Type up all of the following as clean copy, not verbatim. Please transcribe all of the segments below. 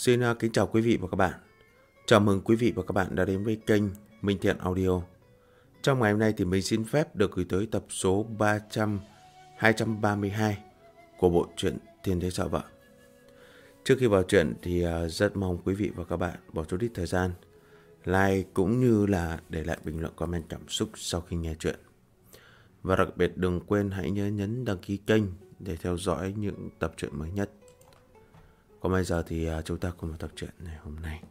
Xin kính chào quý vị và các bạn. Chào mừng quý vị và các bạn đã đến với kênh Minh Thiện Audio. Trong ngày hôm nay thì mình xin phép được gửi tới tập số 232 của bộ truyện Thiên Đế Sợ Vợ. Trước khi vào truyện thì rất mong quý vị và các bạn bỏ chút ít thời gian like cũng như là để lại bình luận comment cảm xúc sau khi nghe truyện. Và đặc biệt đừng quên hãy nhớ nhấn đăng ký kênh để theo dõi những tập truyện mới nhất. Còn bây giờ thì chúng ta cùng vào tập truyện ngày hôm nay.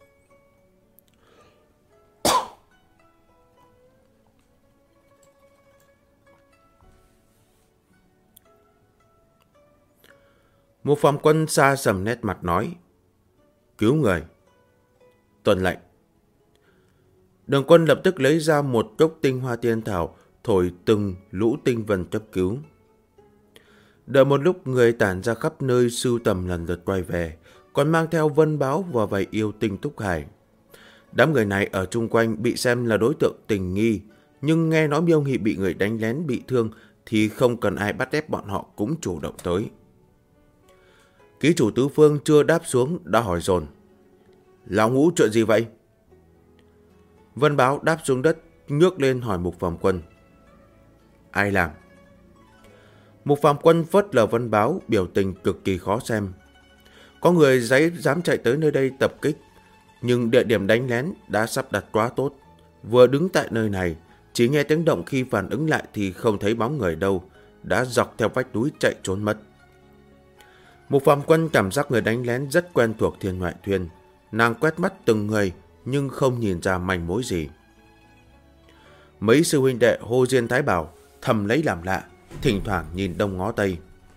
Một phạm quân xa sầm nét mặt nói: "Cứu người." Tuân lệnh. Đường Quân lập tức lấy ra một cốc tinh hoa tiên thảo, thổi từng lũ tinh vân cấp cứu. Đợi một lúc người tản ra khắp nơi sưu tầm lần lượt quay về, còn mang theo Vân Báo và vài yêu tinh Túc Hải. Đám người này ở chung quanh bị xem là đối tượng tình nghi, nhưng nghe nói Miêu Nghị bị người đánh lén bị thương thì không cần ai bắt ép bọn họ cũng chủ động tới. Ký chủ tứ phương chưa đáp xuống đã hỏi dồn: "Lão Ngũ chuyện gì vậy?" Vân Báo đáp xuống đất, ngước lên hỏi Mục Phạm Quân: "Ai làm?" Mục Phạm Quân phớt lờ Vân Báo, biểu tình cực kỳ khó xem. Có người dám chạy tới nơi đây tập kích, nhưng địa điểm đánh lén đã sắp đặt quá tốt. Vừa đứng tại nơi này, chỉ nghe tiếng động, khi phản ứng lại thì không thấy bóng người đâu, đã dọc theo vách núi chạy trốn mất. Mục Phạm Quân cảm giác người đánh lén rất quen thuộc Thiên Ngoại Thuyền. Nàng quét mắt từng người nhưng không nhìn ra manh mối gì. Mấy sư huynh đệ Hồ Diên Thái Bảo thầm lấy làm lạ, thỉnh thoảng nhìn đông ngó tây.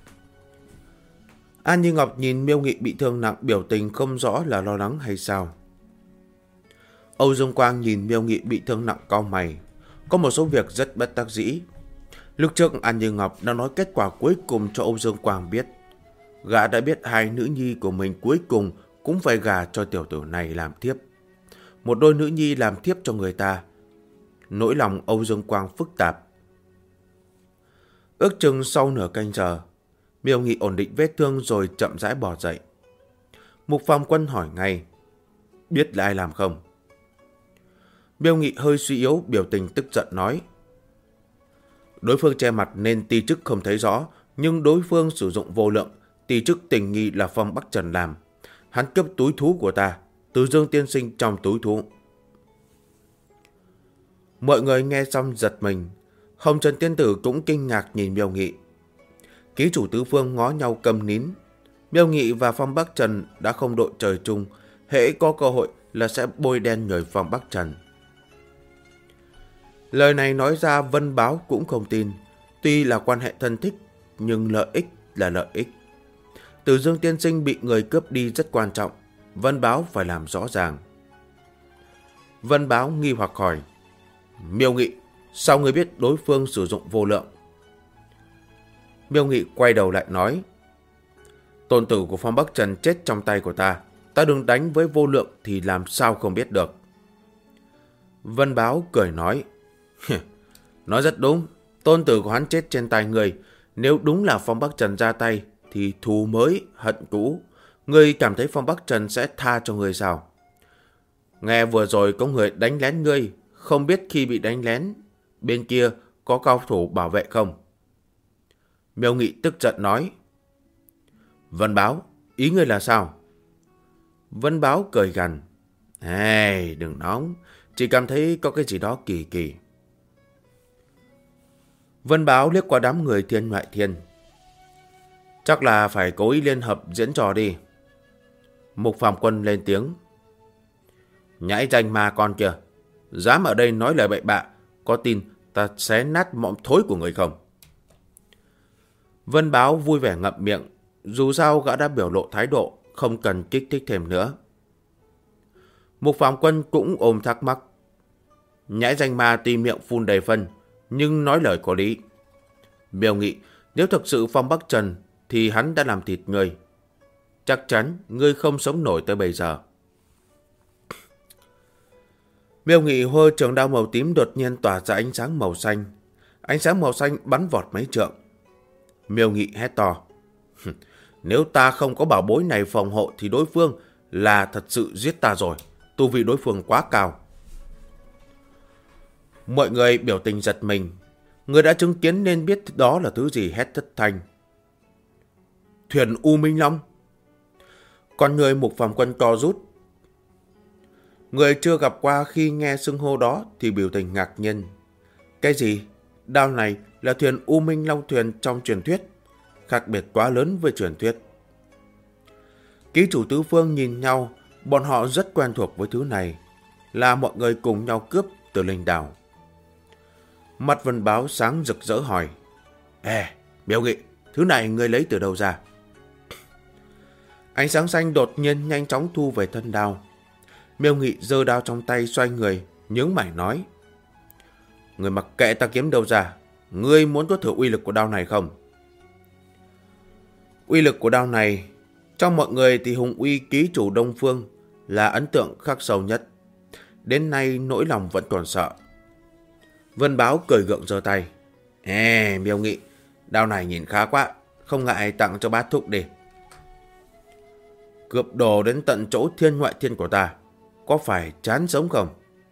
An Như Ngọc nhìn Miêu Nghị bị thương nặng, biểu tình không rõ là lo lắng hay sao. Âu Dương Quang nhìn Miêu Nghị bị thương nặng cau mày. Có một số việc rất bất đắc dĩ. Lúc trước An Như Ngọc đã nói kết quả cuối cùng cho Âu Dương Quang biết. Gã đã biết hai nữ nhi của mình cuối cùng cũng phải gả cho tiểu tử này làm thiếp. Một đôi nữ nhi làm thiếp cho người ta. Nỗi lòng Âu Dương Quang phức tạp. Ước chừng sau nửa canh giờ, Miêu Nghị ổn định vết thương rồi chậm rãi bò dậy. Mục Phạm Quân hỏi ngay: "Biết là ai làm không?" Miêu Nghị hơi suy yếu, biểu tình tức giận nói: "Đối phương che mặt nên ti chức không thấy rõ, nhưng đối phương sử dụng vô lượng, ti chức tình nghi là Phong Bắc Trần làm. Hắn cướp túi thú của ta, Từ Dương tiên sinh trong túi thú." Mọi người nghe xong giật mình. Hồng Trần tiên tử cũng kinh ngạc nhìn Miêu Nghị. Ký chủ tứ phương ngó nhau câm nín. Miêu Nghị và Phong Bắc Trần đã không đội trời chung, hễ có cơ hội là sẽ bôi đen người Phong Bắc Trần. Lời này nói ra Vân Báo cũng không tin. Tuy là quan hệ thân thích, nhưng lợi ích là lợi ích. Từ Dương tiên sinh bị người cướp đi rất quan trọng, Vân Báo phải làm rõ ràng. Vân Báo nghi hoặc hỏi: "Miêu Nghị, sao ngươi biết đối phương sử dụng vô lượng?" Miêu Nghị quay đầu lại nói: "Tôn tử của Phong Bắc Trần chết trong tay của ta, ta đừng đánh với vô lượng thì làm sao không biết được." Vân Báo cười nói: "Nói rất đúng, tôn tử của hắn chết trên tay người. Nếu đúng là Phong Bắc Trần ra tay thì thù mới hận cũ. Ngươi cảm thấy Phong Bắc Trần sẽ tha cho ngươi sao? Nghe vừa rồi có người đánh lén ngươi, không biết khi bị đánh lén bên kia có cao thủ bảo vệ không?" Miêu Nghị tức giận nói: "Vân Báo, ý ngươi là sao?" Vân Báo cười gằn: "Hey, đừng nóng, chỉ cảm thấy có cái gì đó kỳ kỳ." Vân Báo liếc qua đám người Thiên Ngoại Thiên: "Chắc là phải cố ý liên hợp diễn trò đi." Mục Phạm Quân lên tiếng: "Nhãi danh ma con kìa, dám ở đây nói lời bậy bạ, có tin ta xé nát mõm thối của người không?" Vân Báo vui vẻ ngậm miệng, dù sao gã đã biểu lộ thái độ, không cần kích thích thêm nữa. Mục Phạm Quân cũng ôm thắc mắc: "Nhãi danh ma tuy miệng phun đầy phân, nhưng nói lời có lý. Miêu Nghị, nếu thực sự Phong Bắc Trần thì hắn đã làm thịt ngươi. Chắc chắn ngươi không sống nổi tới bây giờ." Miêu Nghị hơ trường đao màu tím đột nhiên tỏa ra ánh sáng màu xanh. Ánh sáng màu xanh bắn vọt mấy trượng. Miêu Nghị hét to: "Nếu ta không có bảo bối này phòng hộ thì đối phương là thật sự giết ta rồi. Tu vị đối phương quá cao. Mọi người biểu tình giật mình. Người đã chứng kiến nên biết đó là thứ gì hét thất thanh. Thuyền U Minh Long. Con người Mục Phàm Quân co rút. Người chưa gặp qua khi nghe xưng hô đó thì biểu tình ngạc nhiên. Cái gì? Đao này là thuyền U Minh Long thuyền trong truyền thuyết. Khác biệt quá lớn với truyền thuyết. Ký chủ tứ phương nhìn nhau, bọn họ rất quen thuộc với thứ này. Là mọi người cùng nhau cướp từ linh đảo. Mặt Vân Báo sáng rực rỡ hỏi. Miêu Nghị, thứ này ngươi lấy từ đâu ra? Ánh sáng xanh đột nhiên nhanh chóng thu về thân đao. Miêu Nghị giơ đao trong tay xoay người, nhướng mày nói. Người mặc kệ ta kiếm đâu ra, ngươi muốn có thử uy lực của đao này không? Uy lực của đao này, trong mọi người thì hùng uy ký chủ Đông Phương là ấn tượng khắc sâu nhất. Đến nay nỗi lòng vẫn còn sợ. Vân Báo cười gượng giơ tay. Miêu Nghị, đao này nhìn khá quá, không ngại tặng cho bát thúc đi. Cướp đồ đến tận chỗ thiên ngoại thiên của ta, có phải chán sống không?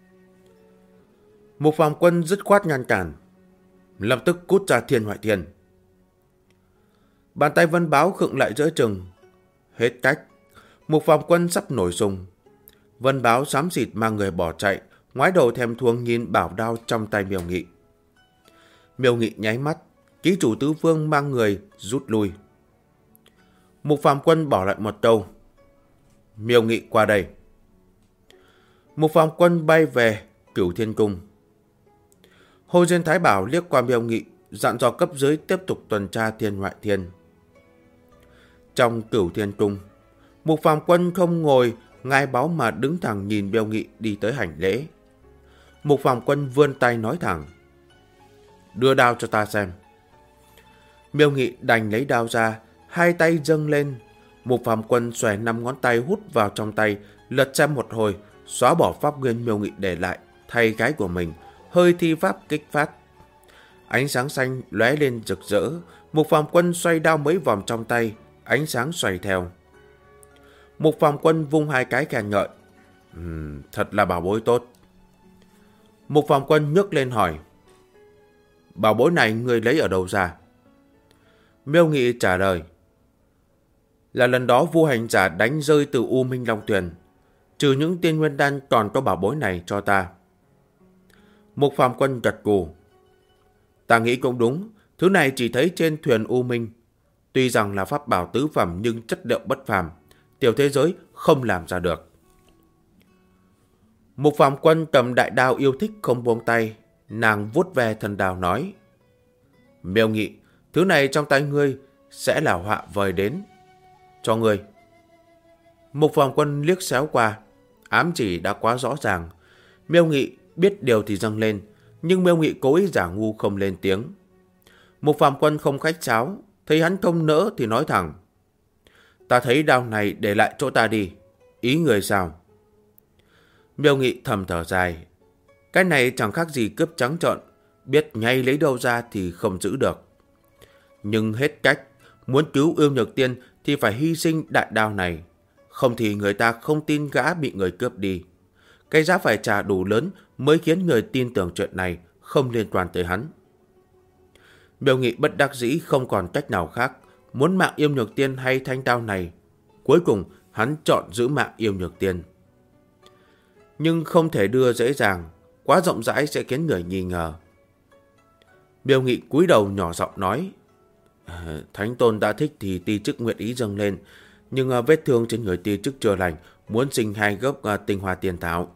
Mục Phàm Quân dứt khoát ngăn cản, lập tức cút ra thiên ngoại thiên. Bàn tay Vân Báo khựng lại giữa chừng. Hết cách, Mục Phàm Quân sắp nổi sùng. Vân Báo xám xịt mang người bỏ chạy, ngoái đầu thèm thuồng nhìn bảo đao trong tay Miêu Nghị. Miêu Nghị nháy mắt, ký chủ tứ phương mang người rút lui. Mục Phàm Quân bỏ lại một câu. Miêu Nghị qua đây. Mục Phàm Quân bay về Cửu Thiên Cung. Hồ Diên Thái Bảo liếc qua Miêu Nghị, dặn dò cấp dưới tiếp tục tuần tra thiên ngoại thiên. Trong Cửu Thiên Cung, Mục Phàm Quân không ngồi ngai báu mà đứng thẳng nhìn Miêu Nghị đi tới hành lễ. Mục Phàm Quân vươn tay nói thẳng. Đưa đao cho ta xem. Miêu Nghị đành lấy đao ra, hai tay dâng lên. Mục Phàm Quân xòe 5 ngón tay hút vào trong tay, lật xem một hồi, xóa bỏ pháp nguyên Miêu Nghị để lại, thay cái của mình, hơi thi pháp kích phát. Ánh sáng xanh lóe lên rực rỡ, Mục Phàm Quân xoay đao mấy vòng trong tay, ánh sáng xoay theo. Mục Phàm Quân vung hai cái khen ngợi. Thật là bảo bối tốt. Mục Phàm Quân nhấc lên hỏi. Bảo bối này ngươi lấy ở đâu ra? Miêu Nghị trả lời. Là lần đó Vu Hành Giả đánh rơi từ U Minh Long Tuyền. Trừ những tiên nguyên đan còn có bảo bối này cho ta. Mục Phàm Quân gật gù. Ta nghĩ cũng đúng, thứ này chỉ thấy trên thuyền U Minh. Tuy rằng là pháp bảo tứ phẩm nhưng chất liệu bất phàm, tiểu thế giới không làm ra được. Mục Phàm Quân cầm đại đao yêu thích không buông tay, nàng vuốt ve thần đao nói. Miêu Nghị, thứ này trong tay ngươi sẽ là họa vời đến. Cho ngươi. Mục Phàm Quân liếc xéo qua, ám chỉ đã quá rõ ràng. Miêu Nghị biết điều thì dâng lên, nhưng Miêu Nghị cố ý giả ngu không lên tiếng. Mục Phàm Quân không khách sáo, thấy hắn không nỡ thì nói thẳng. Ta thấy đao này để lại chỗ ta đi, ý người sao? Miêu Nghị thầm thở dài. Cái này chẳng khác gì cướp trắng trợn, biết ngay lấy đâu ra thì không giữ được. Nhưng hết cách, muốn cứu Yêu Nhược Tiên thì phải hy sinh đại đao này. Không thì người ta không tin gã bị người cướp đi. Cái giá phải trả đủ lớn mới khiến người tin tưởng chuyện này không liên quan tới hắn. Miêu Nghị bất đắc dĩ không còn cách nào khác, muốn mạng Yêu Nhược Tiên hay thanh đao này. Cuối cùng hắn chọn giữ mạng Yêu Nhược Tiên. Nhưng không thể đưa dễ dàng, quá rộng rãi sẽ khiến người nghi ngờ. Miêu Nghị cúi đầu nhỏ giọng nói. Thánh Tôn đã thích thì ti chức nguyện ý dâng lên, nhưng vết thương trên người ti chức chưa lành, muốn sinh 2 gốc tinh hoa tiên thảo.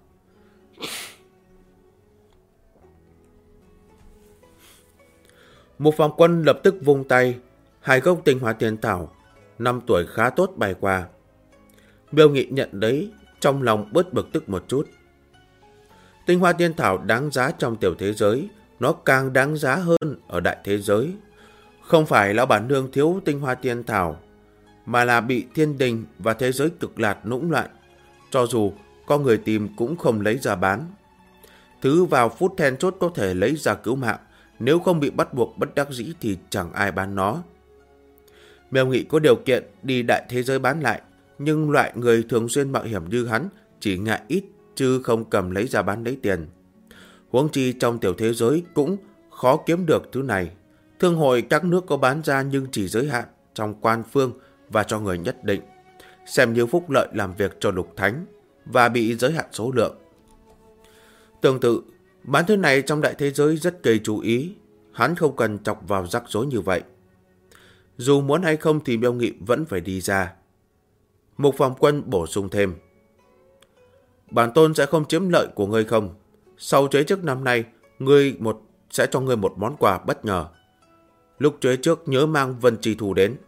Mục Phàm Quân lập tức vung tay, 2 gốc tinh hoa tiên thảo, 5 tuổi khá tốt bay qua. Miêu Nghị nhận đấy, trong lòng bớt bực tức một chút. Tinh hoa tiên thảo đáng giá trong tiểu thế giới, nó càng đáng giá hơn ở đại thế giới. Không phải lão bản nương thiếu tinh hoa tiên thảo, mà là bị thiên đình và thế giới cực lạc nũng loạn. Cho dù có người tìm cũng không lấy ra bán. Thứ vào phút then chốt có thể lấy ra cứu mạng, nếu không bị bắt buộc bất đắc dĩ thì chẳng ai bán nó. Miêu Nghị có điều kiện đi đại thế giới bán lại, nhưng loại người thường xuyên mạo hiểm như hắn chỉ ngại ít chứ không cầm lấy ra bán lấy tiền. Huống chi trong tiểu thế giới cũng khó kiếm được thứ này. Thương hội các nước có bán ra nhưng chỉ giới hạn trong quan phương và cho người nhất định, xem như phúc lợi làm việc cho Lục Thánh và bị giới hạn số lượng. Tương tự, bán thứ này trong đại thế giới rất gây chú ý, hắn không cần chọc vào rắc rối như vậy. Dù muốn hay không thì Miêu Nghị vẫn phải đi ra. Mục Phàm Quân bổ sung thêm: bản tôn sẽ không chiếm lợi của ngươi không. Sau chế trước năm nay, sẽ cho ngươi một món quà bất ngờ. Lúc chế trước nhớ mang Vân Trì Thù đến.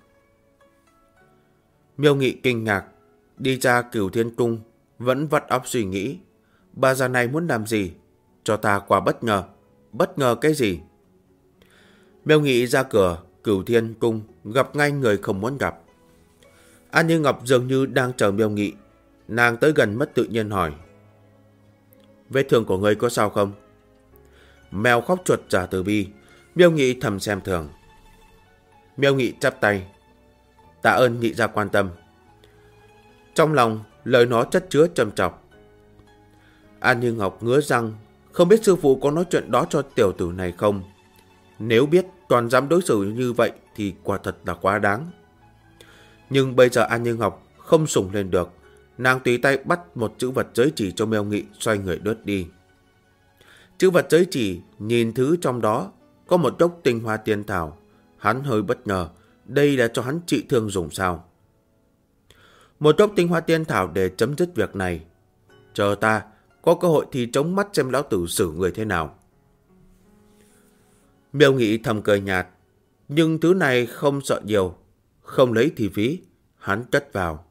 Miêu Nghị kinh ngạc, đi ra Cửu Thiên Cung, vẫn vắt óc suy nghĩ. Bà già này muốn làm gì? Cho ta quà bất ngờ. Bất ngờ cái gì? Miêu Nghị ra cửa Cửu Thiên Cung, gặp ngay người không muốn gặp. An Như Ngọc dường như đang chờ Miêu Nghị. Nàng tới gần mất tự nhiên hỏi: vết thương của ngươi có sao không? Mèo khóc chuột giả từ bi. Miêu Nghị thầm xem thường. Miêu Nghị chắp tay: tạ ơn nhị gia quan tâm. Trong lòng lời nó chất chứa trầm trọng. An Như Ngọc ngứa răng, không biết sư phụ có nói chuyện đó cho tiểu tử này không. Nếu biết toàn dám đối xử như vậy thì quả thật là quá đáng. Nhưng bây giờ An Như Ngọc không sủng lên được. Nàng tùy tay bắt một chữ vật giới chỉ cho Miêu Nghị, xoay người đứt đi. Chữ vật giới chỉ nhìn thứ trong đó có một gốc tinh hoa tiên thảo. Hắn hơi bất ngờ, đây là cho hắn trị thương dùng sao? Một gốc tinh hoa tiên thảo để chấm dứt việc này. Chờ ta có cơ hội thì chống mắt xem lão tử xử người thế nào. Miêu Nghị thầm cười nhạt, nhưng thứ này không sợ nhiều, không lấy thì phí, hắn cất vào.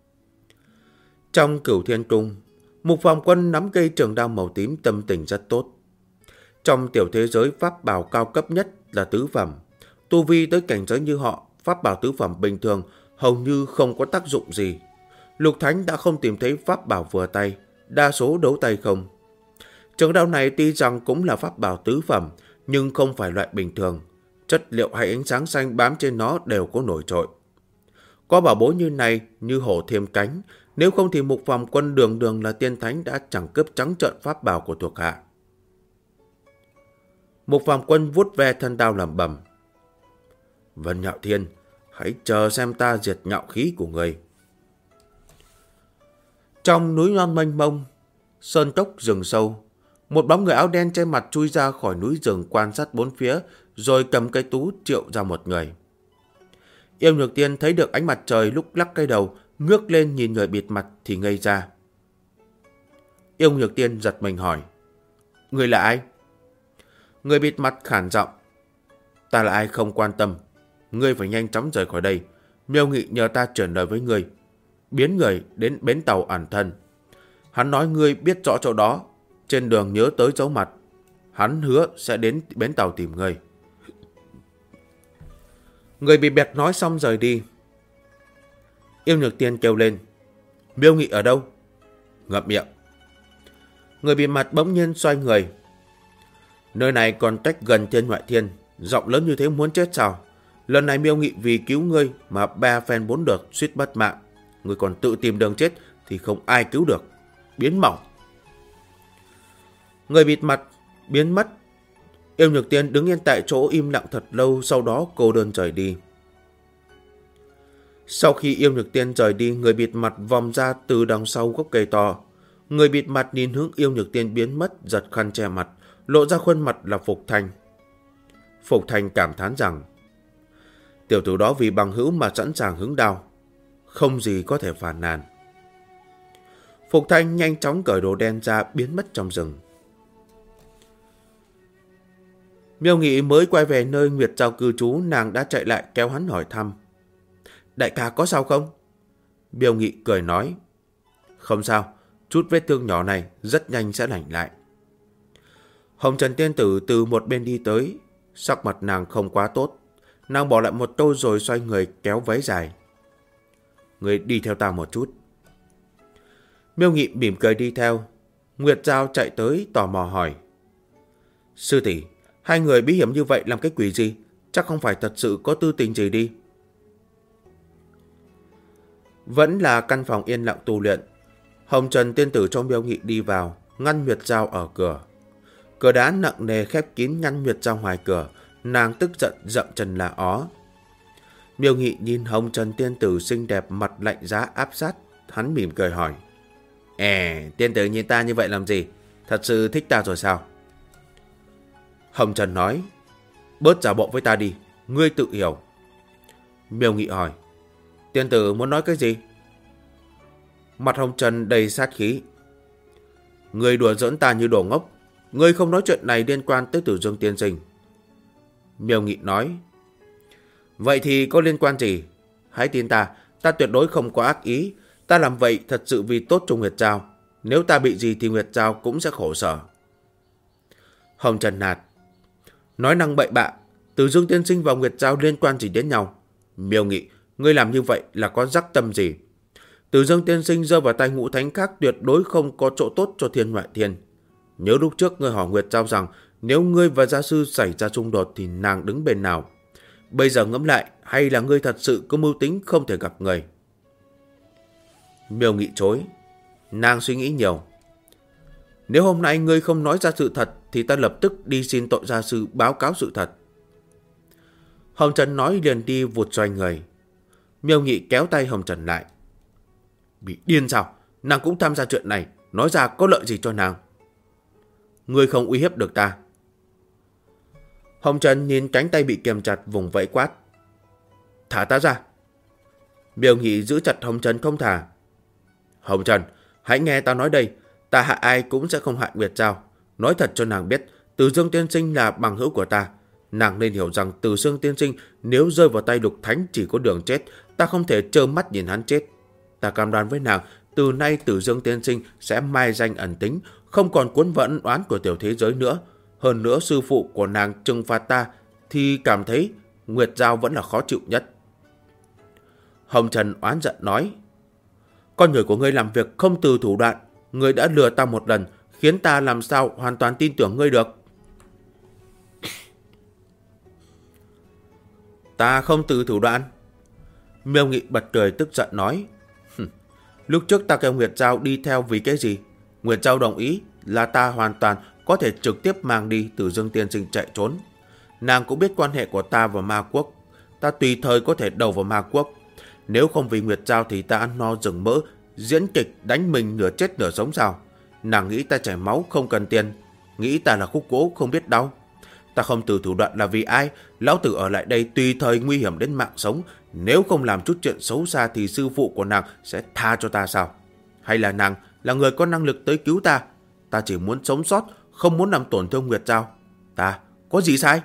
Trong Cửu Thiên Cung, Mục Phàm Quân nắm cây trường đao màu tím, tâm tình rất tốt. Trong tiểu thế giới, pháp bảo cao cấp nhất là tứ phẩm. Tu vi tới cảnh giới như họ, pháp bảo tứ phẩm bình thường hầu như không có tác dụng gì. Lục Thánh đã không tìm thấy pháp bảo vừa tay, đa số đấu tay không. Trường đao này tuy rằng cũng là pháp bảo tứ phẩm, nhưng không phải loại bình thường. Chất liệu hay ánh sáng xanh bám trên nó đều có nổi trội. Có bảo bối như này như hổ thêm cánh, nếu không thì Mục Phàm Quân đường đường là tiên thánh đã chẳng cướp trắng trợn pháp bảo của thuộc hạ. Mục Phàm Quân vuốt ve thân đao lẩm bẩm: Vân Nhạo Thiên, hãy chờ xem ta diệt nhạo khí của người. Trong núi non mênh mông, sơn cốc rừng sâu, một bóng người áo đen che mặt chui ra khỏi núi rừng, quan sát bốn phía, rồi cầm cây tú triệu ra một người. Yêu Nhược Tiên thấy được ánh mặt trời lúc lắc cây đầu, ngước lên nhìn người bịt mặt thì ngây ra. Yêu Nhược Tiên giật mình hỏi: người là ai? Người bịt mặt khản giọng: ta là ai không quan tâm, ngươi phải nhanh chóng rời khỏi đây. Miêu Nghị nhờ ta chuyển lời với ngươi, biến người đến bến tàu ẩn thân. Hắn nói ngươi biết rõ chỗ đó, trên đường nhớ tới giấu mặt. Hắn hứa sẽ đến bến tàu tìm ngươi. Người bị bẹt nói xong rời đi. Yêu Nhược Tiên kêu lên: Miêu Nghị ở đâu? Ngậm miệng. Người bị mặt bỗng nhiên xoay người: nơi này còn cách gần thiên ngoại thiên, giọng lớn như thế muốn chết sao? Lần này Miêu Nghị vì cứu ngươi mà 3 phen 4 đợt suýt mất mạng. Ngươi còn tự tìm đường chết thì không ai cứu được. Biến mỏng. Người bịt mặt biến mất. Yêu Nhược Tiên đứng yên tại chỗ im lặng thật lâu, sau đó cô đơn rời đi. Sau khi Yêu Nhược Tiên rời đi, người bịt mặt vòng ra từ đằng sau gốc cây to. Người bịt mặt nhìn hướng Yêu Nhược Tiên biến mất, giật khăn che mặt, lộ ra khuôn mặt là Phục Thành. Phục Thành cảm thán rằng tiểu tử đó vì bằng hữu mà sẵn sàng hứng đao, không gì có thể phàn nàn. Phục Thành nhanh chóng cởi đồ đen ra, biến mất trong rừng. Miêu Nghị mới quay về nơi Nguyệt Giao cư trú, nàng đã chạy lại kéo hắn hỏi thăm: đại ca có sao không? Miêu Nghị cười nói: không sao, chút vết thương nhỏ này rất nhanh sẽ lành lại. Hồng Trần Tiên Tử từ một bên đi tới, sắc mặt nàng không quá tốt. Nàng bỏ lại một câu rồi xoay người kéo váy dài: người đi theo ta một chút. Miêu Nghị mỉm cười đi theo. Nguyệt Giao chạy tới tò mò hỏi: sư tỷ, hai người bí hiểm như vậy làm cái quỷ gì? Chắc không phải thật sự có tư tình gì đi. Vẫn là căn phòng yên lặng tu luyện. Hồng Trần tiên tử trong Miêu Nghị đi vào, ngăn Nguyệt Giao ở cửa. Cửa đá nặng nề khép kín ngăn Nguyệt Giao ngoài cửa, nàng tức giận dậm chân la ó. Miêu Nghị nhìn Hồng Trần tiên tử xinh đẹp mặt lạnh giá áp sát, hắn mỉm cười hỏi. Tiên tử nhìn ta như vậy làm gì? Thật sự thích ta rồi sao? Hồng Trần nói, bớt giả bộ với ta đi, ngươi tự hiểu. Miêu Nghị hỏi, tiên tử muốn nói cái gì? Mặt Hồng Trần đầy sát khí. Ngươi đùa giỡn ta như đồ ngốc, ngươi không nói chuyện này liên quan tới Tử Dương tiên sinh. Miêu Nghị nói, vậy thì có liên quan gì? Hãy tin ta, ta tuyệt đối không có ác ý. Ta làm vậy thật sự vì tốt cho Nguyệt Giao. Nếu ta bị gì thì Nguyệt Giao cũng sẽ khổ sở. Hồng Trần nạt, nói năng bậy bạ. Tử Dương tiên sinh và Nguyệt Giao liên quan gì đến nhau? Miêu Nghị, ngươi làm như vậy là có rắc tâm gì? Tử Dương tiên sinh rơi vào tay ngũ thánh khác tuyệt đối không có chỗ tốt cho Thiên Ngoại Thiên. Nhớ lúc trước ngươi hỏi Nguyệt Giao rằng nếu ngươi và gia sư xảy ra xung đột thì nàng đứng bên nào? Bây giờ ngẫm lại, hay là ngươi thật sự có mưu tính không thể gặp người? Miêu Nghị chối. Nàng suy nghĩ nhiều. Nếu hôm nay ngươi không nói ra sự thật thì ta lập tức đi xin tội gia sư báo cáo sự thật. Hồng Trần nói liền đi vụt xoay người. Miêu Nghị kéo tay Hồng Trần lại. Bị điên sao? Nàng cũng tham gia chuyện này, nói ra có lợi gì cho nàng? Ngươi không uy hiếp được ta. Hồng Trần nhìn cánh tay bị kiềm chặt vùng vẫy quát. Thả ta ra. Miêu Nghị giữ chặt Hồng Trần không thả. Hồng Trần, hãy nghe ta nói đây. Ta hại ai cũng sẽ không hại Nguyệt Giao. Nói thật cho nàng biết, Từ Dương tiên sinh là bằng hữu của ta. Nàng nên hiểu rằng Từ Dương tiên sinh nếu rơi vào tay Lục Thánh chỉ có đường chết. Ta không thể trơ mắt nhìn hắn chết. Ta cam đoan với nàng, từ nay Từ Dương tiên sinh sẽ mai danh ẩn tính, không còn cuốn vận oán của tiểu thế giới nữa. Hơn nữa sư phụ của nàng trừng phạt ta thì cảm thấy Nguyệt Giao vẫn là khó chịu nhất. Hồng Trần oán giận nói, con người của ngươi làm việc không từ thủ đoạn. Ngươi đã lừa ta một lần, khiến ta làm sao hoàn toàn tin tưởng ngươi được. Ta không từ thủ đoạn. Miêu Nghị bật cười tức giận nói, lúc trước ta kêu Nguyệt Giao đi theo vì cái gì? Nguyệt Giao đồng ý là ta hoàn toàn có thể trực tiếp mang đi Tử Dương tiên sinh chạy trốn. Nàng cũng biết quan hệ của ta và ma quốc. Ta tùy thời có thể đầu vào ma quốc. Nếu không vì Nguyệt Giao thì ta ăn no rừng mỡ, diễn kịch đánh mình nửa chết nửa sống sao? Nàng nghĩ ta chảy máu không cần tiền, nghĩ ta là khúc gỗ không biết đau. Ta không từ thủ đoạn là vì ai? Lão tử ở lại đây tùy thời nguy hiểm đến mạng sống. Nếu không làm chút chuyện xấu xa thì sư phụ của nàng sẽ tha cho ta sao? Hay là nàng là người có năng lực tới cứu ta? Ta chỉ muốn sống sót, không muốn làm tổn thương Nguyệt Giao. Ta có gì sai?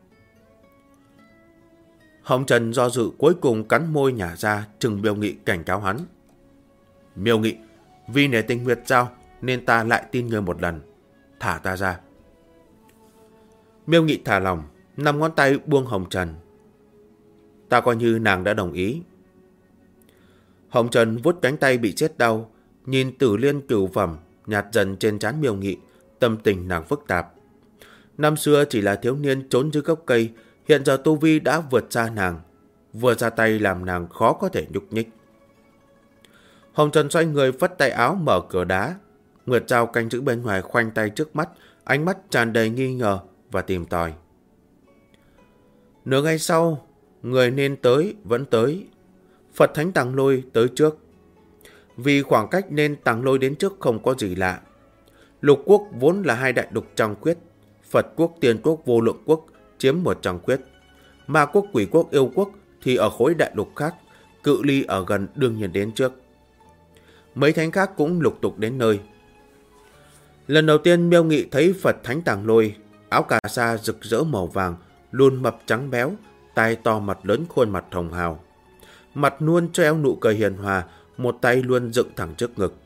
Hồng Trần do dự cuối cùng cắn môi nhả ra, trừng Miêu Nghị cảnh cáo hắn. Miêu Nghị, vì nể tình Nguyệt Giao nên ta lại tin ngươi một lần. Thả ta ra. Miêu Nghị thả lòng, 5 ngón tay buông Hồng Trần. Ta coi như nàng đã đồng ý. Hồng Trần vuốt cánh tay bị chết đau, nhìn Tử Liên cửu phẩm nhạt dần trên trán Miêu Nghị, tâm tình nàng phức tạp. Năm xưa chỉ là thiếu niên trốn dưới gốc cây, hiện giờ tu vi đã vượt xa nàng, vừa ra tay làm nàng khó có thể nhúc nhích. Hồng Trần xoay người phất tay áo mở cửa đá. Nguyệt Giao canh giữ bên ngoài khoanh tay trước mắt, ánh mắt tràn đầy nghi ngờ và tìm tòi. Nửa ngày sau, người nên tới vẫn tới. Phật Thánh Tàng Lôi tới trước. Vì khoảng cách nên Tàng Lôi đến trước không có gì lạ. Lục quốc vốn là 2 đại lục trăng khuyết. Phật quốc, Tiên quốc, Vô Lượng quốc chiếm 1 trăng khuyết. Ma quốc, Quỷ quốc, Yêu quốc thì ở khối đại lục khác. Cự ly ở gần đương nhiên đến trước. Mấy thánh khác cũng lục tục đến nơi. Lần đầu tiên Miêu Nghị thấy Phật Thánh Tàng Lôi, áo cà sa rực rỡ màu vàng, lùn mập trắng béo, tai to mặt lớn, khuôn mặt hồng hào. Mặt luôn treo nụ cười hiền hòa, một tay luôn dựng thẳng trước ngực.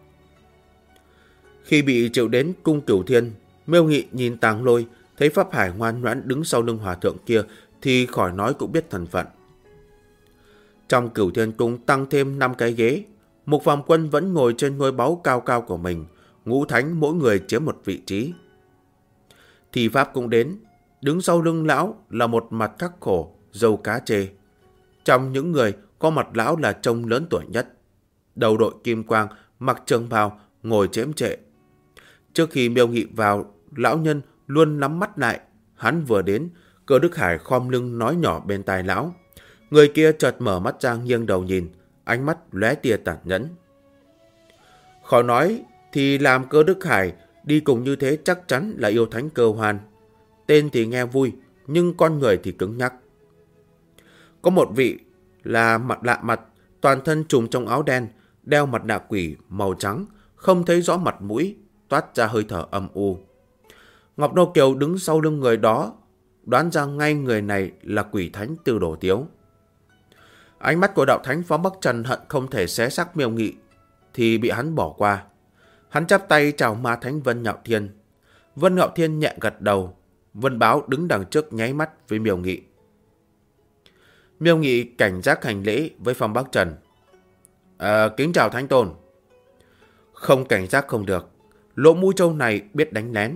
Khi bị triệu đến cung Cửu Thiên, Miêu Nghị nhìn Tàng Lôi, thấy Pháp Hải ngoan ngoãn đứng sau lưng hòa thượng kia thì khỏi nói cũng biết thân phận. Trong Cửu Thiên cung tăng thêm 5 cái ghế, Mục Phàm Quân vẫn ngồi trên ngôi báu cao cao của mình, ngũ thánh mỗi người chiếm một vị trí. Thì Pháp cũng đến, đứng sau lưng lão là một mặt khắc khổ, râu cá chê. Trong những người có mặt lão là trông lớn tuổi nhất. Đầu đội kim quang, mặc trường bào, ngồi chễm trệ. Trước khi Miêu Nghị vào, lão nhân luôn nắm mắt lại. Hắn vừa đến, Cơ Đức Hải khom lưng nói nhỏ bên tai lão. Người kia chợt mở mắt ra nghiêng đầu nhìn, ánh mắt lóe tia tàn nhẫn. Khó nói thì làm Cơ Đức Hải đi cùng như thế chắc chắn là yêu thánh Cơ Hoan. Tên thì nghe vui, nhưng con người thì cứng nhắc. Có một vị là mặt lạ mặt, toàn thân trùm trong áo đen, đeo mặt nạ quỷ màu trắng, không thấy rõ mặt mũi, toát ra hơi thở âm u. Ngọc Nô Kiều đứng sau lưng người đó, đoán ra ngay người này là quỷ thánh Tư Đồ Tiếu. Ánh mắt của đạo thánh Phó Bắc Trần hận không thể xé xác Miêu Nghị, thì bị hắn bỏ qua. Hắn chắp tay chào ma thánh Vân Ngạo Thiên. Vân Ngạo Thiên nhẹ gật đầu. Vân Báo đứng đằng trước nháy mắt với Miêu Nghị. Miêu Nghị cảnh giác hành lễ với Phong Bắc Trần. Kính chào Thánh Tôn. Không cảnh giác không được. Lỗ Mũi Trâu này biết đánh lén.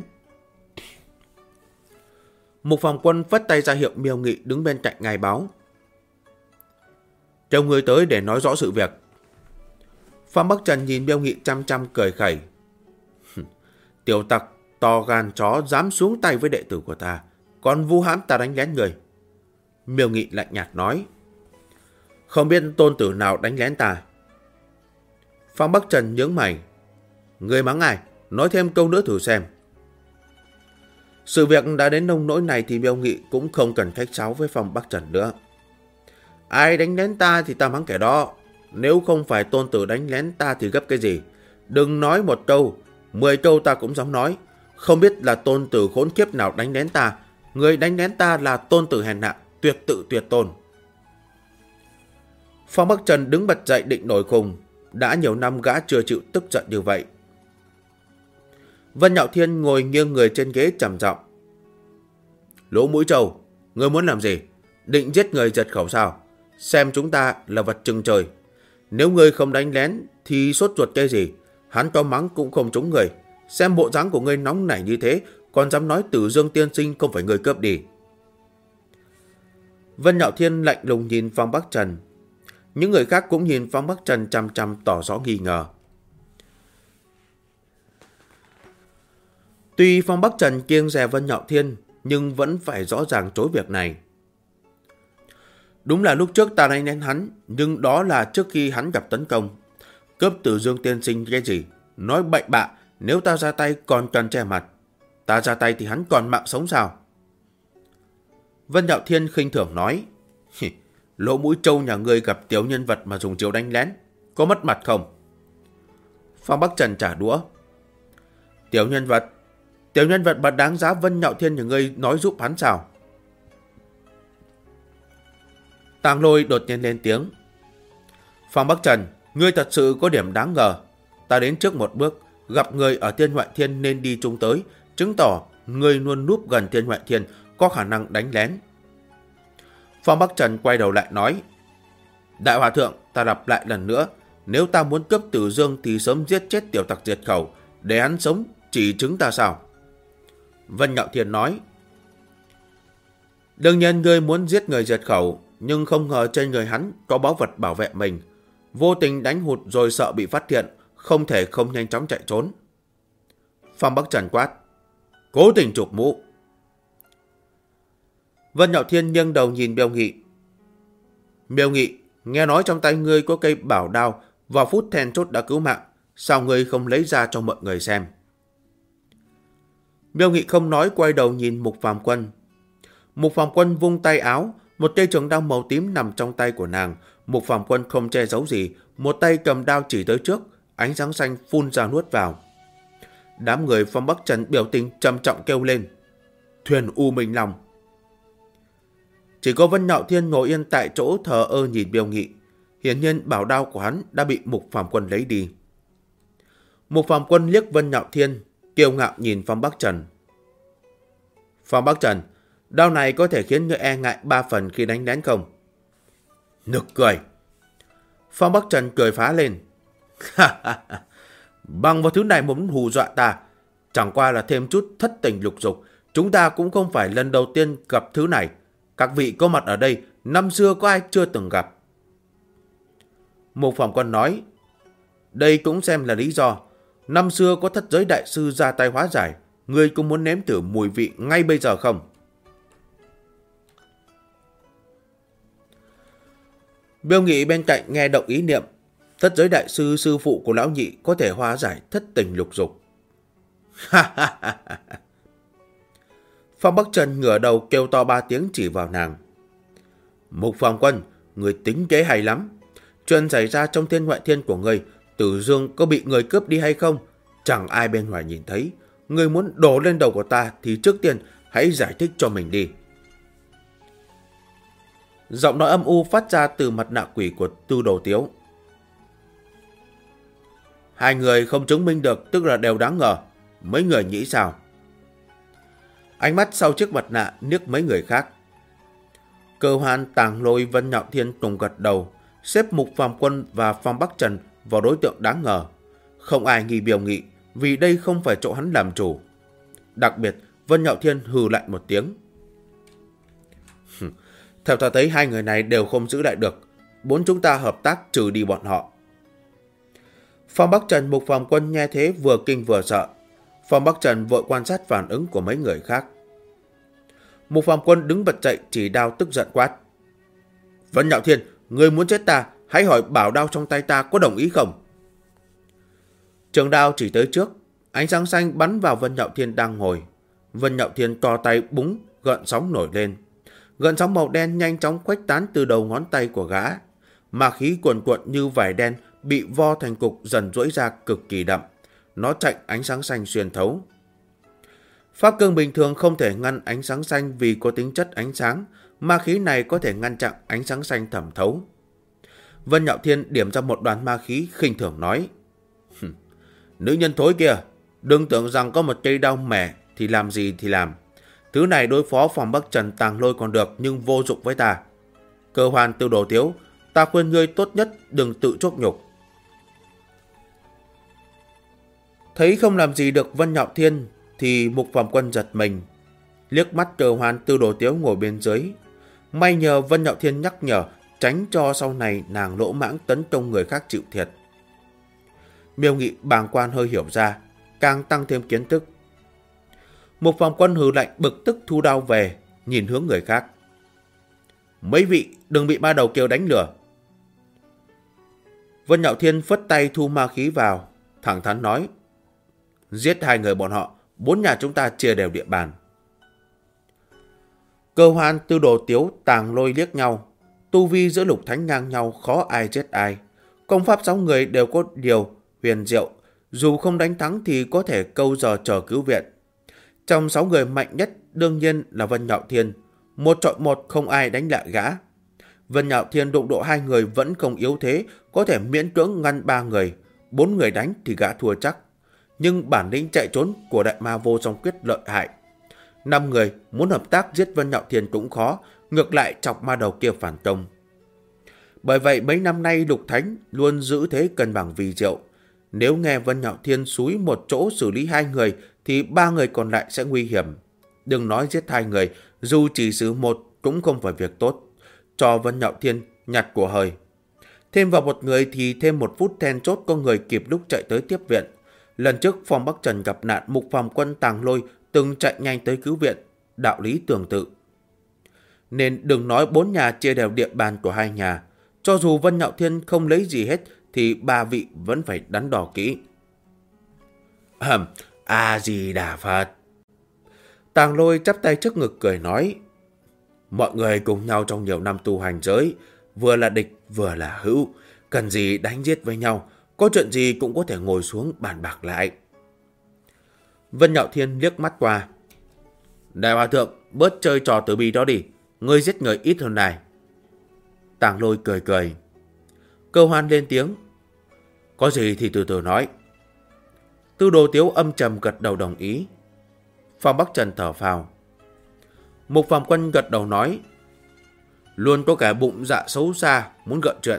Mục Phàm Quân phất tay ra hiệu Miêu Nghị đứng bên cạnh ngài báo. Kêu người tới để nói rõ sự việc. Phong Bắc Trần nhìn Miêu Nghị chăm chăm cười khẩy. Tiểu tặc to gan chó dám xuống tay với đệ tử của ta, còn vu hãm ta đánh lén người. Miêu Nghị lạnh nhạt nói. Không biết tôn tử nào đánh lén ta. Phong Bắc Trần nhướng mày. Người mắng ai? Nói thêm câu nữa thử xem. Sự việc đã đến nông nỗi này thì Miêu Nghị cũng không cần khách sáo với Phong Bắc Trần nữa. Ai đánh lén ta thì ta mắng kẻ đó. Nếu không phải tôn tử đánh lén ta thì gấp cái gì? Đừng nói một câu, 10 câu ta cũng dám nói. Không biết là tôn tử khốn kiếp nào đánh lén ta. Người đánh lén ta là tôn tử hèn hạ, tuyệt tự tuyệt tôn. Phong Bắc Trần đứng bật dậy định nổi khùng. Đã nhiều năm gã chưa chịu tức giận như vậy. Vân Nhạo Thiên ngồi nghiêng người trên ghế trầm giọng. Lỗ Mũi Trâu, ngươi muốn làm gì? Định giết người giật khẩu sao? Xem chúng ta là vật chừng trời. Nếu ngươi không đánh lén thì sốt ruột cái gì? Hắn to mắng cũng không trúng người. Xem bộ dáng của ngươi nóng nảy như thế, còn dám nói Tử Dương tiên sinh không phải người cướp đi. Vân Nhạo Thiên lạnh lùng nhìn Phong Bắc Trần. Những người khác cũng nhìn Phong Bắc Trần chăm chăm tỏ rõ nghi ngờ. Tuy Phong Bắc Trần kiêng dè Vân Nhạo Thiên, nhưng vẫn phải rõ ràng chối việc này. Đúng là lúc trước ta đánh lén hắn, nhưng đó là trước khi hắn gặp tấn công. Cướp Tử Dương tiên sinh cái gì? Nói bậy bạ, nếu ta ra tay còn cần che mặt. Ta ra tay thì hắn còn mạng sống sao? Vân Nhạo Thiên khinh thường nói. Lỗ Mũi Trâu nhà ngươi gặp tiểu nhân vật mà dùng chiêu đánh lén, có mất mặt không? Phong Bắc Trần trả đũa. Tiểu nhân vật mà đáng giá Vân Nhạo Thiên nhà ngươi nói giúp hắn sao? Tàng Lôi đột nhiên lên tiếng. Phong Bắc Trần, ngươi thật sự có điểm đáng ngờ. Ta đến trước một bước, gặp người ở Thiên Ngoại Thiên nên đi chung tới, chứng tỏ ngươi luôn núp gần Thiên Ngoại Thiên, có khả năng đánh lén. Phong Bắc Trần quay đầu lại nói. Đại Hòa Thượng, ta lặp lại lần nữa, nếu ta muốn cướp Tử Dương thì sớm giết chết tiểu tặc diệt khẩu, để hắn sống chỉ chứng ta sao? Vân Nhạo Thiên nói. Đương nhiên ngươi muốn giết người diệt khẩu, nhưng không ngờ trên người hắn có báu vật bảo vệ mình. Vô tình đánh hụt rồi sợ bị phát hiện, không thể không nhanh chóng chạy trốn. Phong Bắc Trần quát. Cố tình chụp mũ. Vân Nhạo Thiên nghiêng đầu nhìn Miêu Nghị. Miêu Nghị, nghe nói trong tay ngươi có cây bảo đao, vào phút then chốt đã cứu mạng. Sao ngươi không lấy ra cho mọi người xem? Miêu Nghị không nói, quay đầu nhìn Mục Phàm Quân. Mục Phàm Quân vung tay áo, một cây trường đao màu tím nằm trong tay của nàng. Mục Phàm Quân không che giấu gì, một tay cầm đao chỉ tới trước, ánh sáng xanh phun ra nuốt vào. Đám người Phong Bắc Trần biểu tình trầm trọng kêu lên. Thuyền U Minh Long. Chỉ có Vân Nhạo Thiên ngồi yên tại chỗ thờ ơ nhìn Miêu Nghị. Hiển nhiên bảo đao của hắn đã bị Mục Phàm Quân lấy đi. Mục Phàm Quân liếc Vân Nhạo Thiên, kiêu ngạo nhìn Phong Bắc Trần. Phong Bắc Trần, đao này có thể khiến ngươi e ngại 3 phần khi đánh lén không? Nực cười. Phong Bắc Trần cười phá lên. Bằng vào thứ này muốn hù dọa ta, chẳng qua là thêm chút thất tình lục dục. Chúng ta cũng không phải lần đầu tiên gặp thứ này. Các vị có mặt ở đây, năm xưa có ai chưa từng gặp? Mục Phạm Quân nói, đây cũng xem là lý do. Năm xưa có thất giới đại sư ra tay hóa giải, ngươi cũng muốn nếm thử mùi vị ngay bây giờ không? Miêu Nghị bên cạnh nghe động ý niệm, thất giới đại sư sư phụ của lão nhị có thể hóa giải thất tình lục dục. Phong Bắc Trần ngửa đầu kêu to 3 tiếng chỉ vào nàng. Mục Phạm Quân, người tính kế hay lắm. Chuyện xảy ra trong thiên ngoại thiên của người, Tử Dương có bị người cướp đi hay không? Chẳng ai bên ngoài nhìn thấy. Người muốn đổ lên đầu của ta thì trước tiên hãy giải thích cho mình đi. Giọng nói âm u phát ra từ mặt nạ quỷ của Tư Đồ Tiếu. Hai người không chứng minh được tức là đều đáng ngờ. Mấy người nghĩ sao? Ánh mắt sau chiếc mặt nạ liếc mấy người khác. Cơ Hoan, Tàng Lôi, Vân Nhạo Thiên cùng gật đầu, xếp Mục Phạm Quân và Phong Bắc Trần vào đối tượng đáng ngờ. Không ai nghi Miêu Nghị, vì đây không phải chỗ hắn làm chủ. Đặc biệt, Vân Nhạo Thiên hừ lạnh một tiếng. Theo ta thấy hai người này đều không giữ lại được. Bốn chúng ta hợp tác trừ đi bọn họ. Phong Bắc Trần, Mục Phạm Quân nghe thế vừa kinh vừa sợ. Phong Bắc Trần vội quan sát phản ứng của mấy người khác. Mục Phạm Quân đứng bật dậy chỉ đao tức giận quát. Vân Nhạo Thiên, người muốn chết ta, hãy hỏi bảo đao trong tay ta có đồng ý không? Trường đao chỉ tới trước, ánh sáng xanh bắn vào Vân Nhạo Thiên đang ngồi. Vân Nhạo Thiên to tay búng, gợn sóng nổi lên. Gợn sóng màu đen nhanh chóng khuếch tán từ đầu ngón tay của gã. Ma khí cuồn cuộn như vải đen bị vo thành cục dần duỗi ra cực kỳ đậm. Nó chạnh ánh sáng xanh xuyên thấu. Pháp cương bình thường không thể ngăn ánh sáng xanh vì có tính chất ánh sáng. Ma khí này có thể ngăn chặn ánh sáng xanh thẩm thấu. Vân Nhạo Thiên điểm ra một đoàn ma khí khinh thường nói. Nữ nhân thối kia, đừng tưởng rằng có một cây đao mẻ thì làm gì thì làm. Thứ này đối phó Phong Bắc Trần, Tàng Lôi còn được nhưng vô dụng với ta. Cơ Hoan, Tư Đồ Tiếu, ta khuyên ngươi tốt nhất đừng tự chuốc nhục. Thấy không làm gì được Vân Nhạo Thiên thì Mục Phạm Quân giật mình. Liếc mắt Cơ Hoan, Tư Đồ Tiếu ngồi bên dưới. May nhờ Vân Nhạo Thiên nhắc nhở, tránh cho sau này nàng lỗ mãng tấn công người khác chịu thiệt. Miêu Nghị bàng quan hơi hiểu ra, càng tăng thêm kiến thức. Mục Phạm Quân hừ lạnh bực tức thu đao về, nhìn hướng người khác. Mấy vị đừng bị ma đầu kiều đánh lừa. Vân Nhạo Thiên phất tay thu ma khí vào, thẳng thắn nói. Giết hai người bọn họ, bốn nhà chúng ta chia đều địa bàn. Cơ Hoan, Tư Đồ Tiếu, Tàng Lôi liếc nhau. Tu vi giữa lục thánh ngang nhau, khó ai giết ai. Công pháp 6 người đều có điều huyền diệu, dù không đánh thắng thì có thể câu giờ chờ cứu viện. Trong 6 người mạnh nhất đương nhiên là Vân Nhạo Thiên, một chọi một không ai đánh lại gã. Vân Nhạo Thiên đụng độ 2 người vẫn không yếu thế, có thể miễn cưỡng ngăn 3 người, 4 người đánh thì gã thua chắc. Nhưng bản lĩnh chạy trốn của đại ma vô song quyết lợi hại. 5 người muốn hợp tác giết Vân Nhạo Thiên cũng khó, ngược lại chọc ma đầu kia phản công. Bởi vậy mấy năm nay lục thánh luôn giữ thế cân bằng vì diệu. Nếu nghe Vân Nhạo Thiên xúi một chỗ xử lý 2 người thì 3 người còn lại sẽ nguy hiểm. Đừng nói giết 2 người, dù chỉ xử 1 cũng không phải việc tốt. Cho Vân Nhạo Thiên nhặt của hời. Thêm vào 1 người thì thêm 1 phút then chốt có người kịp lúc chạy tới tiếp viện. Lần trước Phong Bắc Trần gặp nạn, Mục Phạm Quân, Tàng Lôi từng chạy nhanh tới cứu viện, đạo lý tương tự. Nên đừng nói 4 nhà chia đều địa bàn của 2 nhà. Cho dù Vân Nhạo Thiên không lấy gì hết thì 3 vị vẫn phải đắn đo kỹ. A-di-đà Phật. Tàng Lôi chắp tay trước ngực cười nói. Mọi người cùng nhau trong nhiều năm tu hành giới, vừa là địch vừa là hữu, cần gì đánh giết với nhau, có chuyện gì cũng có thể ngồi xuống bàn bạc lại. Vân Nhạo Thiên liếc mắt qua. Đại Hòa Thượng, bớt chơi trò tử bi đó đi, ngươi giết người ít hơn này. Tàng Lôi cười cười. Cơ Hoan lên tiếng. Có gì thì từ từ nói. Tư Đồ Tiếu âm trầm gật đầu đồng ý. Phong Bắc Trần thở phào. Mục Phạm Quân gật đầu nói. Luôn có cả bụng dạ xấu xa, muốn gợn chuyện.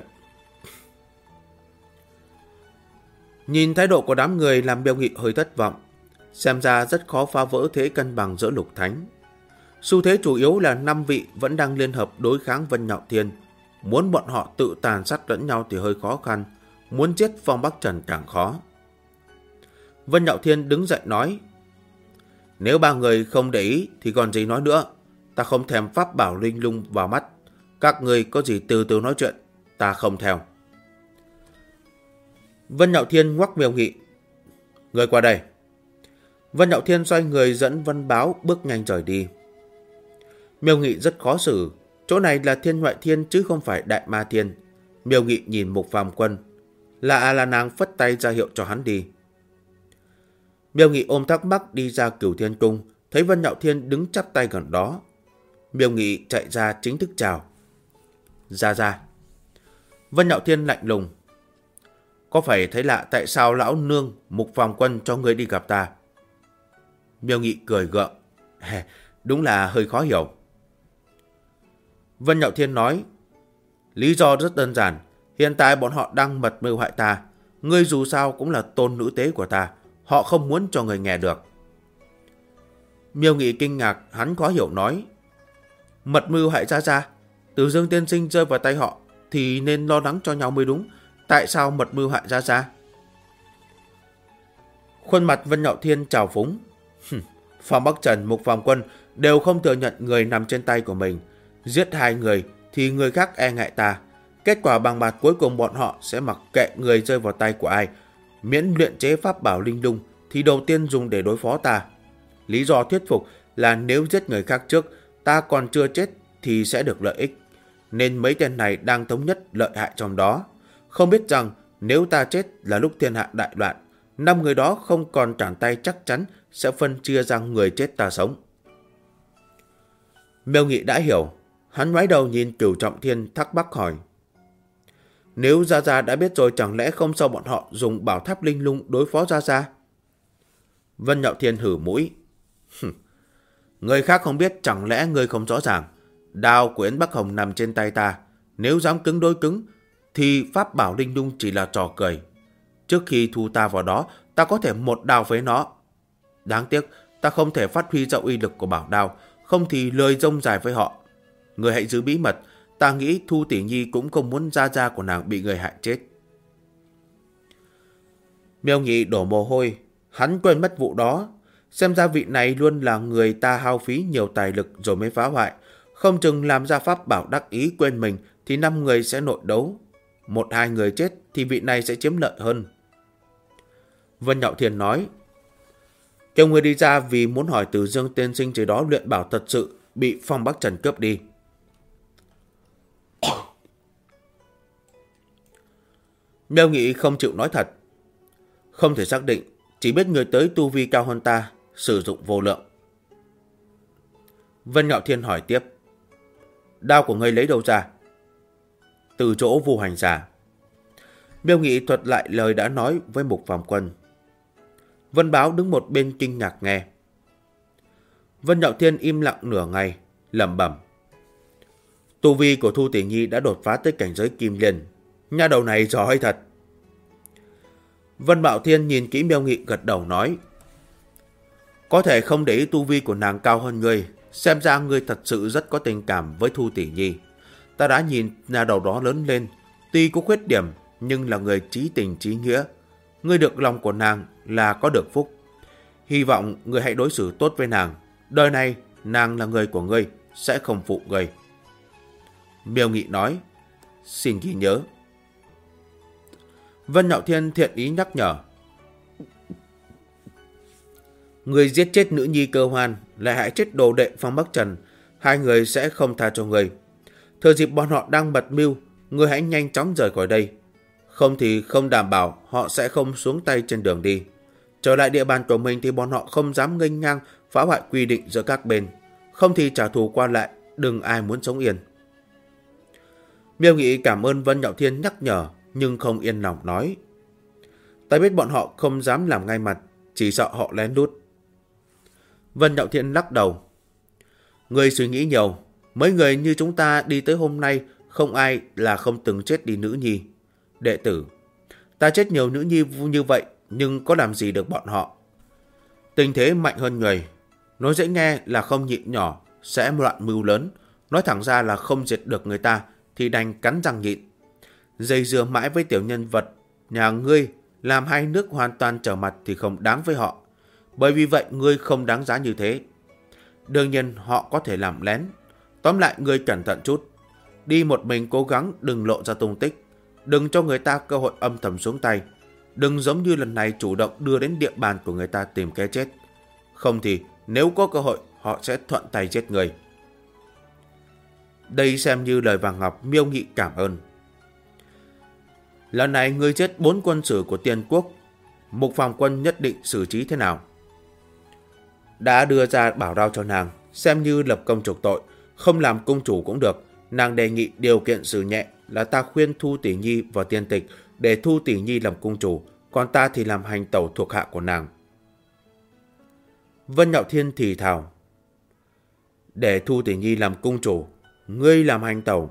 Nhìn thái độ của đám người làm Miêu Nghị hơi thất vọng. Xem ra rất khó phá vỡ thế cân bằng giữa lục thánh. Xu thế chủ yếu là 5 vị vẫn đang liên hợp đối kháng Vân Nhạo Thiên. Muốn bọn họ tự tàn sát lẫn nhau thì hơi khó khăn, muốn giết Phong Bắc Trần càng khó. Vân Nhạo Thiên đứng dậy nói, nếu ba người không để ý thì còn gì nói nữa. Ta không thèm pháp bảo linh lung vào mắt. Các người có gì từ từ nói chuyện, ta không theo. Vân Nhạo Thiên ngoắc Miêu Nghị, người qua đây. Vân Nhạo Thiên xoay người dẫn Vân Báo bước nhanh rời đi. Miêu Nghị rất khó xử. Chỗ này là Thiên Ngoại Thiên chứ không phải Đại Ma Thiên. Miêu Nghị nhìn Mục Phàm Quân. Là nàng phất tay ra hiệu cho hắn đi. Miêu Nghị ôm thắc mắc đi ra Cửu Thiên Cung, thấy Vân Nhạo Thiên đứng chắp tay gần đó. Miêu Nghị chạy ra chính thức chào. Ra. Vân Nhạo Thiên lạnh lùng. Có phải thấy lạ tại sao lão nương Mục Phàm Quân cho ngươi đi gặp ta? Miêu Nghị cười gượng. Đúng là hơi khó hiểu. Vân Nhạo Thiên nói, lý do rất đơn giản. Hiện tại bọn họ đang mật mưu hại ta. Ngươi dù sao cũng là tôn nữ tế của ta. Họ không muốn cho người nghe được. Miêu Nghị kinh ngạc, hắn khó hiểu nói, mật mưu hại Gia. Từ Dương tiên sinh rơi vào tay họ thì nên lo lắng cho nhau mới đúng. Tại sao mật mưu hại Gia? Khuôn mặt Vân Nhạo Thiên trào phúng. Phong Bắc Trần, Mục Phàm Quân đều không thừa nhận người nằm trên tay của mình. Giết hai người thì người khác e ngại ta. Kết quả bằng bạc cuối cùng bọn họ sẽ mặc kệ người rơi vào tay của ai. Miễn luyện chế pháp bảo linh lung thì đầu tiên dùng để đối phó ta. Lý do thuyết phục là nếu giết người khác trước, ta còn chưa chết thì sẽ được lợi ích. Nên mấy tên này đang thống nhất lợi hại trong đó. Không biết rằng nếu ta chết là lúc thiên hạ đại loạn, 5 người đó không còn tràn tay chắc chắn sẽ phân chia ra người chết ta sống. Miêu Nghị đã hiểu. Hắn ngoái đầu nhìn Cửu Trọng Thiên thắc mắc hỏi, nếu Gia đã biết rồi chẳng lẽ không sao bọn họ dùng bảo tháp linh lung đối phó Gia? Vân Nhạo Thiên hử mũi. Người khác không biết chẳng lẽ người không rõ ràng. Đao của Yến Bắc Hồng nằm trên tay ta. Nếu dám cứng đối cứng thì pháp bảo linh lung chỉ là trò cười. Trước khi thu ta vào đó, ta có thể một đao với nó. Đáng tiếc ta không thể phát huy ra uy lực của bảo đao, không thì lời rông dài với họ. Người hãy giữ bí mật. Ta nghĩ Thu tỷ nhi cũng không muốn Gia của nàng bị người hại chết. Miêu Nghị đổ mồ hôi. Hắn quên mất vụ đó. Xem ra vị này luôn là người ta hao phí nhiều tài lực rồi mới phá hoại. Không chừng làm ra pháp bảo đắc ý quên mình thì 5 người sẽ nội đấu. 1-2 người chết thì vị này sẽ chiếm lợi hơn. Vân Nhạo Thiên nói, kêu người đi ra vì muốn hỏi Từ Dương tiên sinh trời đó luyện bảo thật sự bị Phong Bắc Trần cướp đi. Miêu Nghị không chịu nói thật. Không thể xác định, chỉ biết người tới tu vi cao hơn ta, sử dụng vô lượng. Vân Nhạo Thiên hỏi tiếp, đao của ngươi lấy đâu ra? Từ chỗ Vu Hành Giả. Miêu Nghị thuật lại lời đã nói với Mục Phàm Quân. Vân Báo đứng một bên kinh ngạc nghe. Vân Nhạo Thiên im lặng nửa ngày, lẩm bẩm, tu vi của Thu tỷ nhi đã đột phá tới cảnh giới Kim Liên. Nha đầu này giỏi thật. Vân Bảo Thiên nhìn kỹ Miêu Nghị gật đầu nói, có thể không để ý tu vi của nàng cao hơn ngươi, xem ra ngươi thật sự rất có tình cảm với Thu tỷ nhi. Ta đã nhìn nha đầu đó lớn lên, tuy có khuyết điểm nhưng là người chí tình chí nghĩa. Ngươi được lòng của nàng là có được phúc. Hy vọng ngươi hãy đối xử tốt với nàng. Đời này nàng là người của ngươi, sẽ không phụ ngươi. Miêu Nghị nói, xin ghi nhớ. Vân Nhạo Thiên thiện ý nhắc nhở, người giết chết nữ nhi Cơ Hoan lại hại chết đồ đệ Phong Bắc Trần, 2 người sẽ không tha cho người. Thừa dịp bọn họ đang bật mưu, người hãy nhanh chóng rời khỏi đây. Không thì không đảm bảo họ sẽ không xuống tay trên đường đi. Trở lại địa bàn của mình thì bọn họ không dám nghênh ngang phá hoại quy định giữa các bên. Không thì trả thù qua lại, đừng ai muốn sống yên. Miêu Nghị cảm ơn Vân Nhạo Thiên nhắc nhở, nhưng không yên lòng nói, ta biết bọn họ không dám làm ngay mặt, chỉ sợ họ lén lút. Vân Nhạo Thiên lắc đầu, người suy nghĩ nhiều. Mấy người như chúng ta đi tới hôm nay, không ai là không từng chết đi nữ nhi. Đệ tử, ta chết nhiều nữ nhi như vậy, nhưng có làm gì được bọn họ. Tình thế mạnh hơn người. Nói dễ nghe là không nhịn nhỏ, sẽ loạn mưu lớn. Nói thẳng ra là không diệt được người ta, thì đành cắn răng nhịn. Dây dưa mãi với tiểu nhân vật nhà ngươi làm hai nước hoàn toàn trở mặt thì không đáng với họ. Bởi vì vậy ngươi không đáng giá như thế. Đương nhiên họ có thể làm lén. Tóm lại ngươi cẩn thận chút. Đi một mình cố gắng đừng lộ ra tung tích. Đừng cho người ta cơ hội âm thầm xuống tay. Đừng giống như lần này chủ động đưa đến địa bàn của người ta tìm cái chết. Không thì nếu có cơ hội họ sẽ thuận tay giết người. Đây xem như lời vàng ngọc. Miêu Nghị cảm ơn. Lần này ngươi giết 4 quân sử của Tiên Quốc, Mục Phàm Quân nhất định xử trí thế nào? Đã đưa ra bảo đao cho nàng, xem như lập công chuộc tội. Không làm cung chủ cũng được. Nàng đề nghị điều kiện xử nhẹ là ta khuyên Thu Tỷ Nhi vào tiên tịch để Thu Tỷ Nhi làm cung chủ, còn ta thì làm hành tẩu thuộc hạ của nàng. Vân Nhạo Thiên thì thào. Để Thu Tỷ Nhi làm cung chủ, ngươi làm hành tẩu.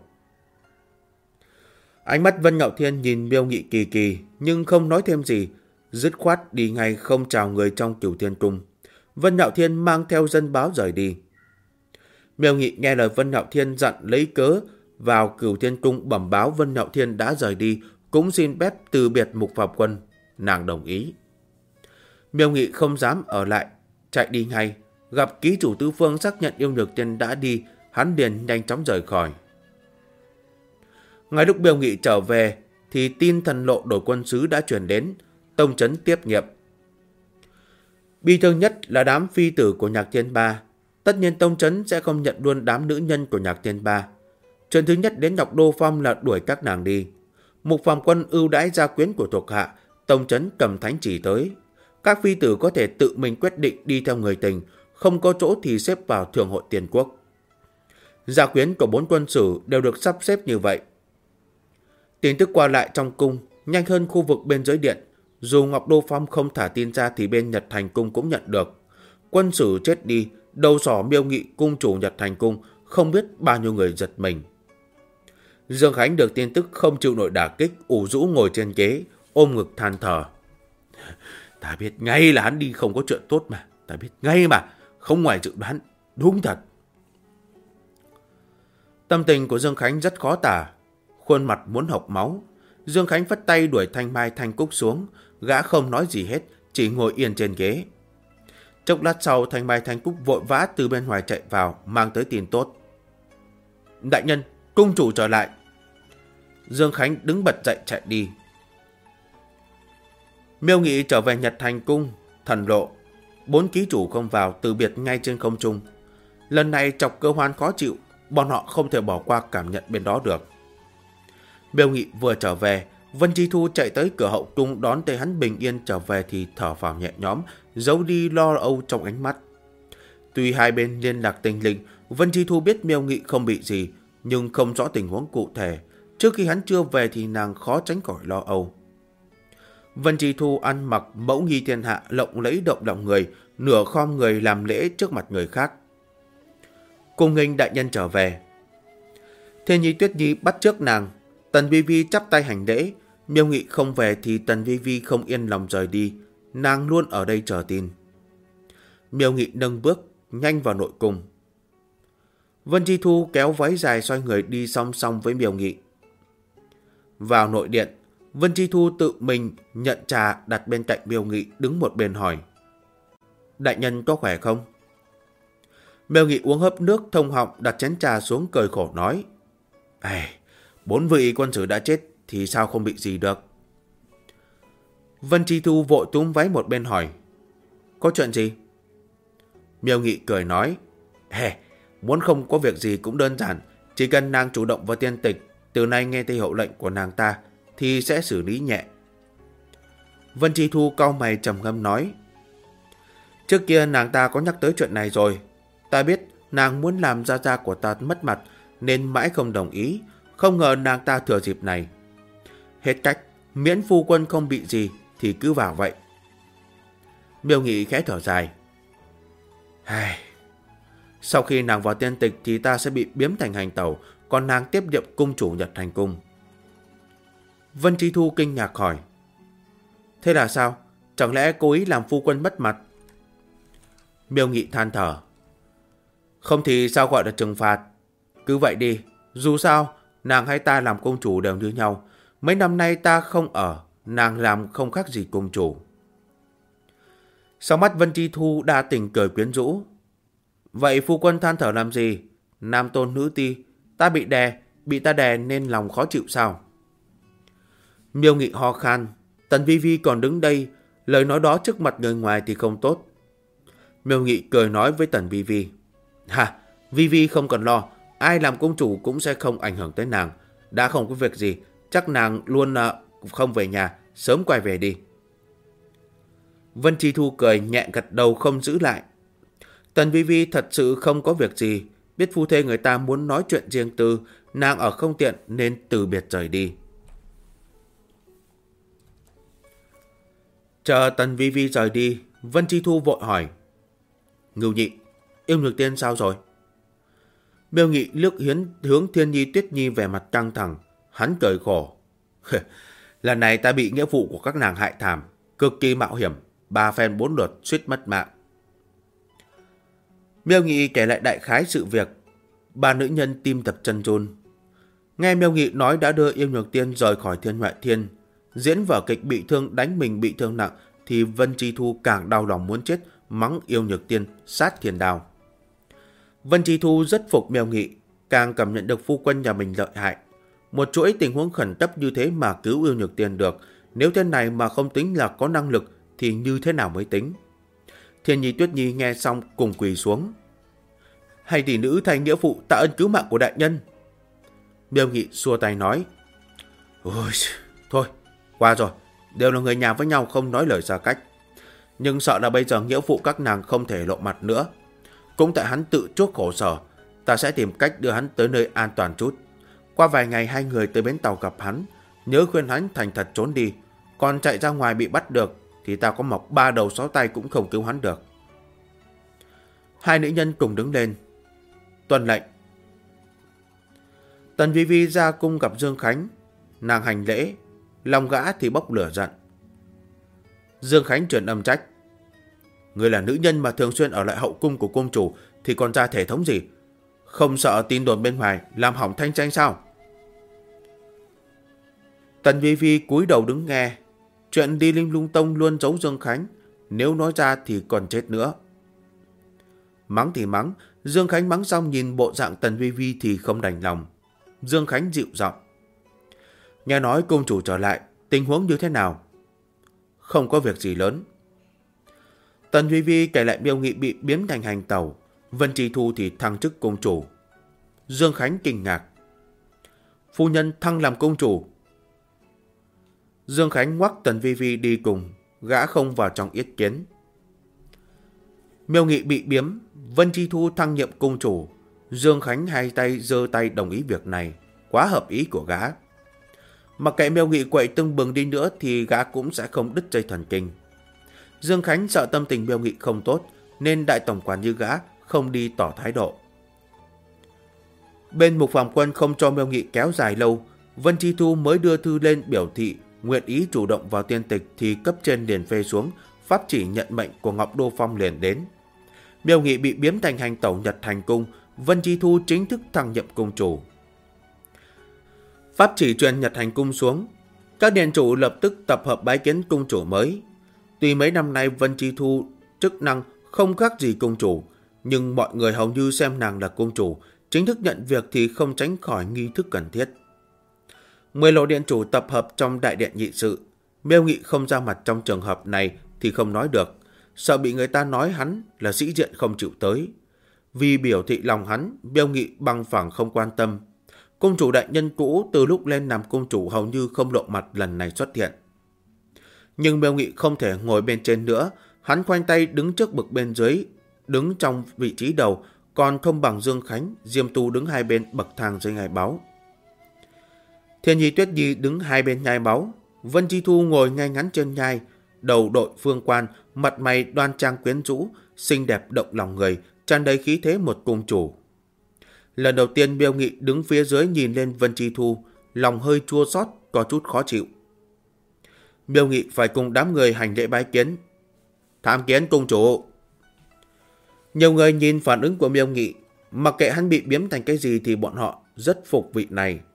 Ánh mắt Vân Nhạo Thiên nhìn Miêu Nghị kỳ kỳ nhưng không nói thêm gì, dứt khoát đi ngay không chào người trong Cửu Thiên Cung. Vân Nhạo Thiên mang theo dân báo rời đi. Miêu Nghị nghe lời Vân Nhạo Thiên dặn lấy cớ vào Cửu Thiên Cung bẩm báo Vân Nhạo Thiên đã rời đi, cũng xin phép từ biệt Mục Phàm Quân. Nàng đồng ý. Miêu Nghị không dám ở lại, chạy đi ngay. Gặp ký chủ Tứ Phương xác nhận Yêu Nhược Tiên đã đi, hắn liền nhanh chóng rời khỏi. Ngay lúc Miêu Nghị trở về thì tin thần lộ đổi quân sứ đã truyền đến. Tông trấn tiếp nhiệm. Bi thương nhất là đám phi tử của Nhạc Thiên Ba. Tất nhiên Tông trấn sẽ không nhận luôn đám nữ nhân của Nhạc Thiên Ba. Chuyện thứ nhất đến Ngọc Đô Phong là đuổi các nàng đi. Mục Phàm Quân ưu đãi gia quyến của thuộc hạ. Tông trấn cầm thánh chỉ tới. Các phi tử có thể tự mình quyết định đi theo người tình, không có chỗ thì xếp vào Thượng hội Tiền Quốc. Gia quyến của 4 quân sử đều được sắp xếp như vậy. Tin tức qua lại trong cung nhanh hơn khu vực bên dưới điện. Dù Ngọc Đô Phong không thả tin ra thì bên Nhật Thành Cung cũng nhận được. Quân sử chết đi, đầu sỏ Miêu Nghị cung chủ Nhật Thành Cung, không biết bao nhiêu người giật mình. Dương Khánh được tin tức không chịu nổi đả kích, ủ rũ ngồi trên ghế, ôm ngực than thở. Ta biết ngay là hắn đi không có chuyện tốt mà. Ta biết ngay mà, không ngoài dự đoán. Đúng thật. Tâm tình của Dương Khánh rất khó tả. Khuôn mặt muốn hộc máu. Dương Khánh phất tay đuổi Thanh Mai Thanh Cúc xuống. Gã không nói gì hết, chỉ ngồi yên trên ghế. Chốc lát sau, Thanh Mai Thanh Cúc vội vã từ bên ngoài chạy vào, mang tới tin tốt. Đại nhân, cung chủ trở lại. Dương Khánh đứng bật dậy chạy đi. Miêu Nghị trở về Nhật Thành Cung, thần lộ. 4 ký chủ không vào, từ biệt ngay trên không trung. Lần này chọc cơ hoan khó chịu, bọn họ không thể bỏ qua cảm nhận bên đó được. Miêu Nghị vừa trở về, Vân Chi Thu chạy tới cửa hậu cung đón thấy hắn bình yên trở về thì thở phào nhẹ nhõm, giấu đi lo âu trong ánh mắt. Tuy hai bên liên lạc tình linh, Vân Chi Thu biết Miêu Nghị không bị gì, nhưng không rõ tình huống cụ thể. Trước khi hắn chưa về thì nàng khó tránh khỏi lo âu. Vân Chi Thu ăn mặc mẫu nghi thiên hạ, lộng lẫy động lòng người, nửa khom người làm lễ trước mặt người khác. Cung nghênh đại nhân trở về. Thiên Nhi Tuyết Nhi bắt trước nàng. Tần Vi Vi chắp tay hành lễ. Miêu Nghị không về thì Tần Vi Vi không yên lòng rời đi. Nàng luôn ở đây chờ tin. Miêu Nghị nâng bước nhanh vào nội cung. Vân Chi Thu kéo váy dài xoay người đi song song với Miêu Nghị. Vào nội điện, Vân Chi Thu tự mình nhận trà đặt bên cạnh Miêu Nghị, đứng một bên hỏi. Đại nhân có khỏe không? Miêu Nghị uống hớp nước thông họng, đặt chén trà xuống cười khổ nói. 4 vị quân sử đã chết thì sao không bị gì được? Vân Chi Thu vội túm váy một bên hỏi. Có chuyện gì? Miêu Nghị cười nói. Muốn không có việc gì cũng đơn giản. Chỉ cần nàng chủ động vào tiên tịch, từ nay nghe theo hiệu lệnh của nàng ta thì sẽ xử lý nhẹ. Vân Chi Thu cau mày trầm ngâm nói. Trước kia nàng ta có nhắc tới chuyện này rồi. Ta biết nàng muốn làm gia gia của ta mất mặt nên mãi không đồng ý. Không ngờ nàng ta thừa dịp này. Hết cách, miễn phu quân không bị gì thì cứ vào vậy. Miêu Nghị khẽ thở dài. Sau khi nàng vào tiên tịch thì ta sẽ bị biếm thành hành tẩu, còn nàng tiếp nhiệm cung chủ Nhật Thành Cung. Vân Chi Thu kinh ngạc hỏi. Thế là sao? Chẳng lẽ cố ý làm phu quân mất mặt? Miêu Nghị than thở. Không thì sao gọi là trừng phạt? Cứ vậy đi, dù sao nàng hay ta làm công chủ đều như nhau. Mấy năm nay ta không ở, nàng làm không khác gì công chủ. Sau mắt Vân Chi Thu đa tình cười quyến rũ. Vậy phu quân than thở làm gì? Nam tôn nữ ti, ta bị ta đè nên lòng khó chịu sao? Miêu Nghị ho khan. Tần Vi Vi còn đứng đây, lời nói đó trước mặt người ngoài thì không tốt. Miêu Nghị cười nói với Tần Vi Vi. Vi Vi không cần lo, ai làm công chủ cũng sẽ không ảnh hưởng tới nàng. Đã không có việc gì, chắc nàng luôn không về nhà, sớm quay về đi. Vân Chi Thu cười nhẹ gật đầu không giữ lại. Tần Vi Vi thật sự không có việc gì, biết phu thê người ta muốn nói chuyện riêng tư, nàng ở không tiện nên từ biệt rời đi. Chờ Tần Vi Vi rời đi, Vân Chi Thu vội hỏi. Ngưu Nhị, Yêu Nhược Tiên sao rồi? Miêu Nghị liếc hướng Thiên Nhi Tuyết Nhi vẻ mặt căng thẳng, hắn cười khổ. Lần này ta bị nghĩa vụ của các nàng hại thảm, cực kỳ mạo hiểm, 3 phen 4 lượt suýt mất mạng. Miêu Nghị kể lại đại khái sự việc, ba nữ nhân tim đập chân run. Nghe Miêu Nghị nói đã đưa Yêu Nhược Tiên rời khỏi Thiên Ngoại Thiên, diễn vở kịch bị thương đánh mình bị thương nặng, thì Vân Chi Thu càng đau lòng muốn chết, mắng Yêu Nhược Tiên sát thiên đao. Vân Chi Thu rất phục Miêu Nghị, càng cảm nhận được phu quân nhà mình lợi hại. Một chuỗi tình huống khẩn cấp như thế mà cứu Yêu Nhược Tiên được, nếu thế này mà không tính là có năng lực thì như thế nào mới tính? Thiên Nhi Tuyết Nhi nghe xong cùng quỳ xuống. Hay tỷ nữ thay nghĩa phụ tạ ơn cứu mạng của đại nhân. Miêu Nghị xua tay nói. Ôi, thôi, qua rồi, đều là người nhà với nhau không nói lời xa cách. Nhưng sợ là bây giờ nghĩa phụ các nàng không thể lộ mặt nữa. Cũng tại hắn tự chuốc khổ sở, ta sẽ tìm cách đưa hắn tới nơi an toàn chút. Qua vài ngày hai người tới bến tàu gặp hắn, nhớ khuyên hắn thành thật trốn đi. Còn chạy ra ngoài bị bắt được thì ta có mọc 3 đầu 6 tay cũng không cứu hắn được. Hai nữ nhân cùng đứng lên. Tuân lệnh. Tần Vi Vi ra cung gặp Dương Khánh. Nàng hành lễ, lòng gã thì bốc lửa giận. Dương Khánh truyền âm trách. Người là nữ nhân mà thường xuyên ở lại hậu cung của cung chủ thì còn ra thể thống gì? Không sợ tin đồn bên ngoài làm hỏng thanh danh sao? Tần Vi Vi cúi đầu đứng nghe. Chuyện đi Linh Lung Tông luôn giấu Dương Khánh, nếu nói ra thì còn chết nữa. Mắng thì mắng, Dương Khánh mắng xong nhìn bộ dạng Tần Vi Vi thì không đành lòng. Dương Khánh dịu giọng. Nghe nói cung chủ trở lại, tình huống như thế nào? Không có việc gì lớn. Tần Vi Vi kể lại Miêu Nghị bị biến thành hành tẩu, Vân Chi Thu thì thăng chức cung chủ. Dương Khánh kinh ngạc. Phu nhân thăng làm cung chủ. Dương Khánh ngoắc Tần Vi Vi đi cùng, gã không vào trong ý kiến. Miêu Nghị bị biếm, Vân Chi Thu thăng nhiệm cung chủ. Dương Khánh hai tay giơ tay đồng ý việc này, quá hợp ý của gã. Mặc kệ Miêu Nghị quậy tưng bừng đi nữa thì gã cũng sẽ không đứt dây thần kinh. Dương Khánh sợ tâm tình Miêu Nghị không tốt, nên đại tổng quản như gã không đi tỏ thái độ. Bên Mục Phàm Quân không cho Miêu Nghị kéo dài lâu, Vân Chi Thu mới đưa thư lên biểu thị nguyện ý chủ động vào tiên tịch thì cấp trên liền phê xuống, pháp chỉ nhận mệnh của Ngọc Đô Phong liền đến. Miêu Nghị bị biếm thành hành tẩu Nhật Hành Cung, Vân Chi Thu chính thức thăng nhiệm cung chủ. Pháp chỉ truyền Nhật Hành Cung xuống, các điện chủ lập tức tập hợp bái kiến cung chủ mới. Tuy mấy năm nay Vân Chi Thu chức năng không khác gì cung chủ, nhưng mọi người hầu như xem nàng là cung chủ, chính thức nhận việc thì không tránh khỏi nghi thức cần thiết. 10 lộ điện chủ tập hợp trong đại điện nghị sự. Miêu Nghị không ra mặt trong trường hợp này thì không nói được, sợ bị người ta nói hắn là sĩ diện không chịu tới. Vì biểu thị lòng hắn, Miêu Nghị bằng phẳng không quan tâm. Cung chủ đại nhân cũ từ lúc lên làm cung chủ hầu như không lộ mặt lần này xuất hiện. Nhưng Miêu Nghị không thể ngồi bên trên nữa, hắn khoanh tay đứng trước bực bên dưới, đứng trong vị trí đầu, còn không bằng Dương Khánh, Diêm Tu đứng hai bên bậc thang dưới ngai báu. Thiên Nhi Tuyết Nhi đứng hai bên nhai báu, Vân Chi Thu ngồi ngay ngắn trên nhai, đầu đội phương quan, mặt mày đoan trang quyến rũ, xinh đẹp động lòng người, tràn đầy khí thế một cung chủ. Lần đầu tiên Miêu Nghị đứng phía dưới nhìn lên Vân Chi Thu, lòng hơi chua xót, có chút khó chịu. Miêu Nghị phải cùng đám người hành lễ bái kiến. Tham kiến cung chủ. Nhiều người nhìn phản ứng của Miêu Nghị, mặc kệ hắn bị biếm thành cái gì thì bọn họ rất phục vị này.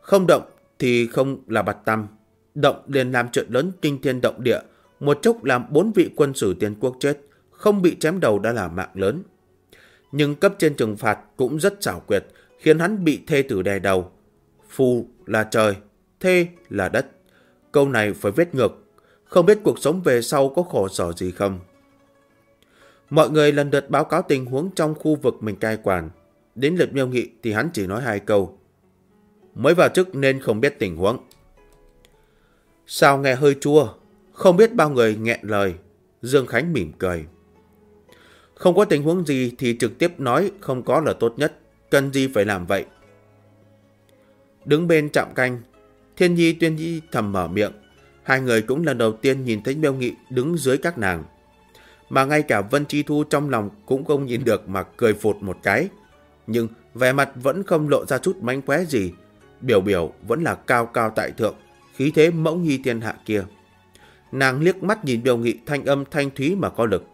Không động thì không là bặt tăm. Động liền làm chuyện lớn kinh thiên động địa, một chốc làm 4 vị quân sử tiền quốc chết, không bị chém đầu đã là mạng lớn. Nhưng cấp trên trừng phạt cũng rất xảo quyệt, khiến hắn bị thê tử đè đầu. Phù là trời, thê là đất. Câu này phải viết ngược, không biết cuộc sống về sau có khổ sở gì không. Mọi người lần lượt báo cáo tình huống trong khu vực mình cai quản. Đến lượt Miêu Nghị thì hắn chỉ nói 2 câu. Mới vào chức nên không biết tình huống. Sao nghe hơi chua, không biết bao người nghẹn lời. Dương Khánh mỉm cười. Không có tình huống gì thì trực tiếp nói không có là tốt nhất. Cần gì phải làm vậy? Đứng bên trạm canh, Thiên Nhi Tuyên Nhi thầm mở miệng. Hai người cũng lần đầu tiên nhìn thấy Miêu Nghị đứng dưới các nàng. Mà ngay cả Vân Chi Thu trong lòng cũng không nhìn được mà cười phụt một cái. Nhưng vẻ mặt vẫn không lộ ra chút mánh khóe gì. Biểu vẫn là cao cao tại thượng, khí thế mẫu nghi thiên hạ kia. Nàng liếc mắt nhìn Miêu Nghị, thanh âm thanh thúy mà có lực.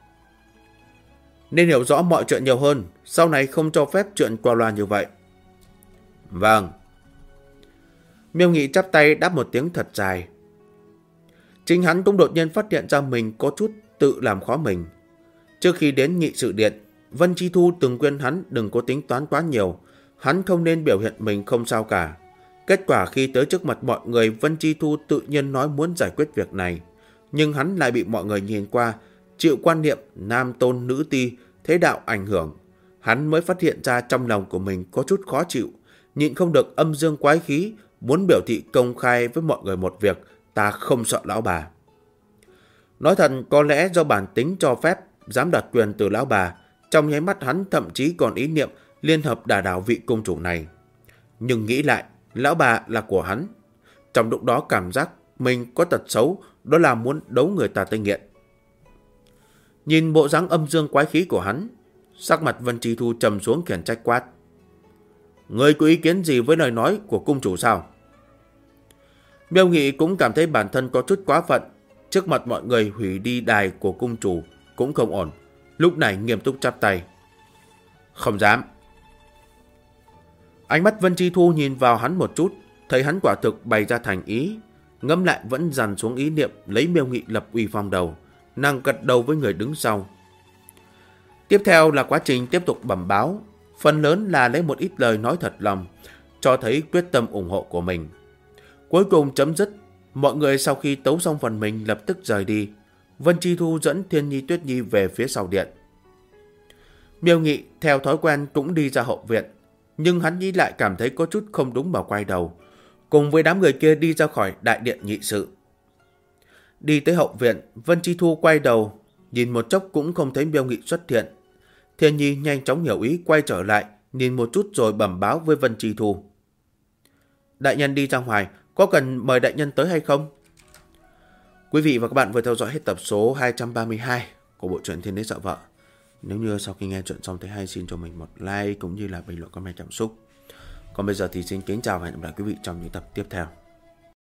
Nên hiểu rõ mọi chuyện nhiều hơn, sau này không cho phép chuyện qua loa như vậy. Vâng. Miêu Nghị chắp tay đáp một tiếng thật dài. Chính hắn cũng đột nhiên phát hiện ra mình có chút tự làm khó mình. Trước khi đến nghị sự điện, Vân Chi Thu từng khuyên hắn đừng có tính toán quá nhiều, hắn không nên biểu hiện mình không sao cả. Kết quả khi tới trước mặt mọi người, Vân Chi Thu tự nhiên nói muốn giải quyết việc này. Nhưng hắn lại bị mọi người nhìn qua, chịu quan niệm nam tôn nữ ti, thế đạo ảnh hưởng. Hắn mới phát hiện ra trong lòng của mình có chút khó chịu, nhịn không được âm dương quái khí, muốn biểu thị công khai với mọi người một việc, ta không sợ lão bà. Nói thật, có lẽ do bản tính cho phép, dám đặt quyền từ lão bà, trong nháy mắt hắn thậm chí còn ý niệm liên hợp đả đảo vị cung chủ này. Nhưng nghĩ lại, lão bà là của hắn. Trong lúc đó cảm giác mình có tật xấu, đó là muốn đấu người ta tới nghiện. Nhìn bộ dáng âm dương quái khí của hắn, sắc mặt Vân Chi Thu trầm xuống khiển trách quát. Ngươi có ý kiến gì với lời nói của cung chủ sao? Miêu Nghị cũng cảm thấy bản thân có chút quá phận. Trước mặt mọi người hủy đi đài của cung chủ cũng không ổn. Lúc này nghiêm túc chắp tay. Không dám. Ánh mắt Vân Chi Thu nhìn vào hắn một chút, thấy hắn quả thực bày ra thành ý. Ngẫm lại vẫn dằn xuống ý niệm lấy Miêu Nghị lập uy phong đầu. Nàng gật đầu với người đứng sau. Tiếp theo là quá trình tiếp tục bẩm báo. Phần lớn là lấy một ít lời nói thật lòng, cho thấy quyết tâm ủng hộ của mình. Cuối cùng chấm dứt, mọi người sau khi tấu xong phần mình lập tức rời đi. Vân Chi Thu dẫn Thiên Nhi Tuyết Nhi về phía sau điện. Miêu Nghị theo thói quen cũng đi ra hậu viện, nhưng hắn nghĩ lại cảm thấy có chút không đúng mà quay đầu, cùng với đám người kia đi ra khỏi đại điện nghị sự. Đi tới hậu viện, Vân Chi Thu quay đầu, nhìn một chốc cũng không thấy Miêu Nghị xuất hiện. Thiên Nhi nhanh chóng hiểu ý quay trở lại, nhìn một chút rồi bẩm báo với Vân Chi Thu. Đại nhân đi ra ngoài, có cần mời đại nhân tới hay không? Quý vị và các bạn vừa theo dõi hết tập số 232 của bộ truyện Thiên Đế Sợ Vợ. Nếu như sau khi nghe chuyện xong thấy hay, xin cho mình một like cũng như là bình luận comment cảm xúc. Còn bây giờ thì xin kính chào và hẹn gặp lại quý vị trong những tập tiếp theo.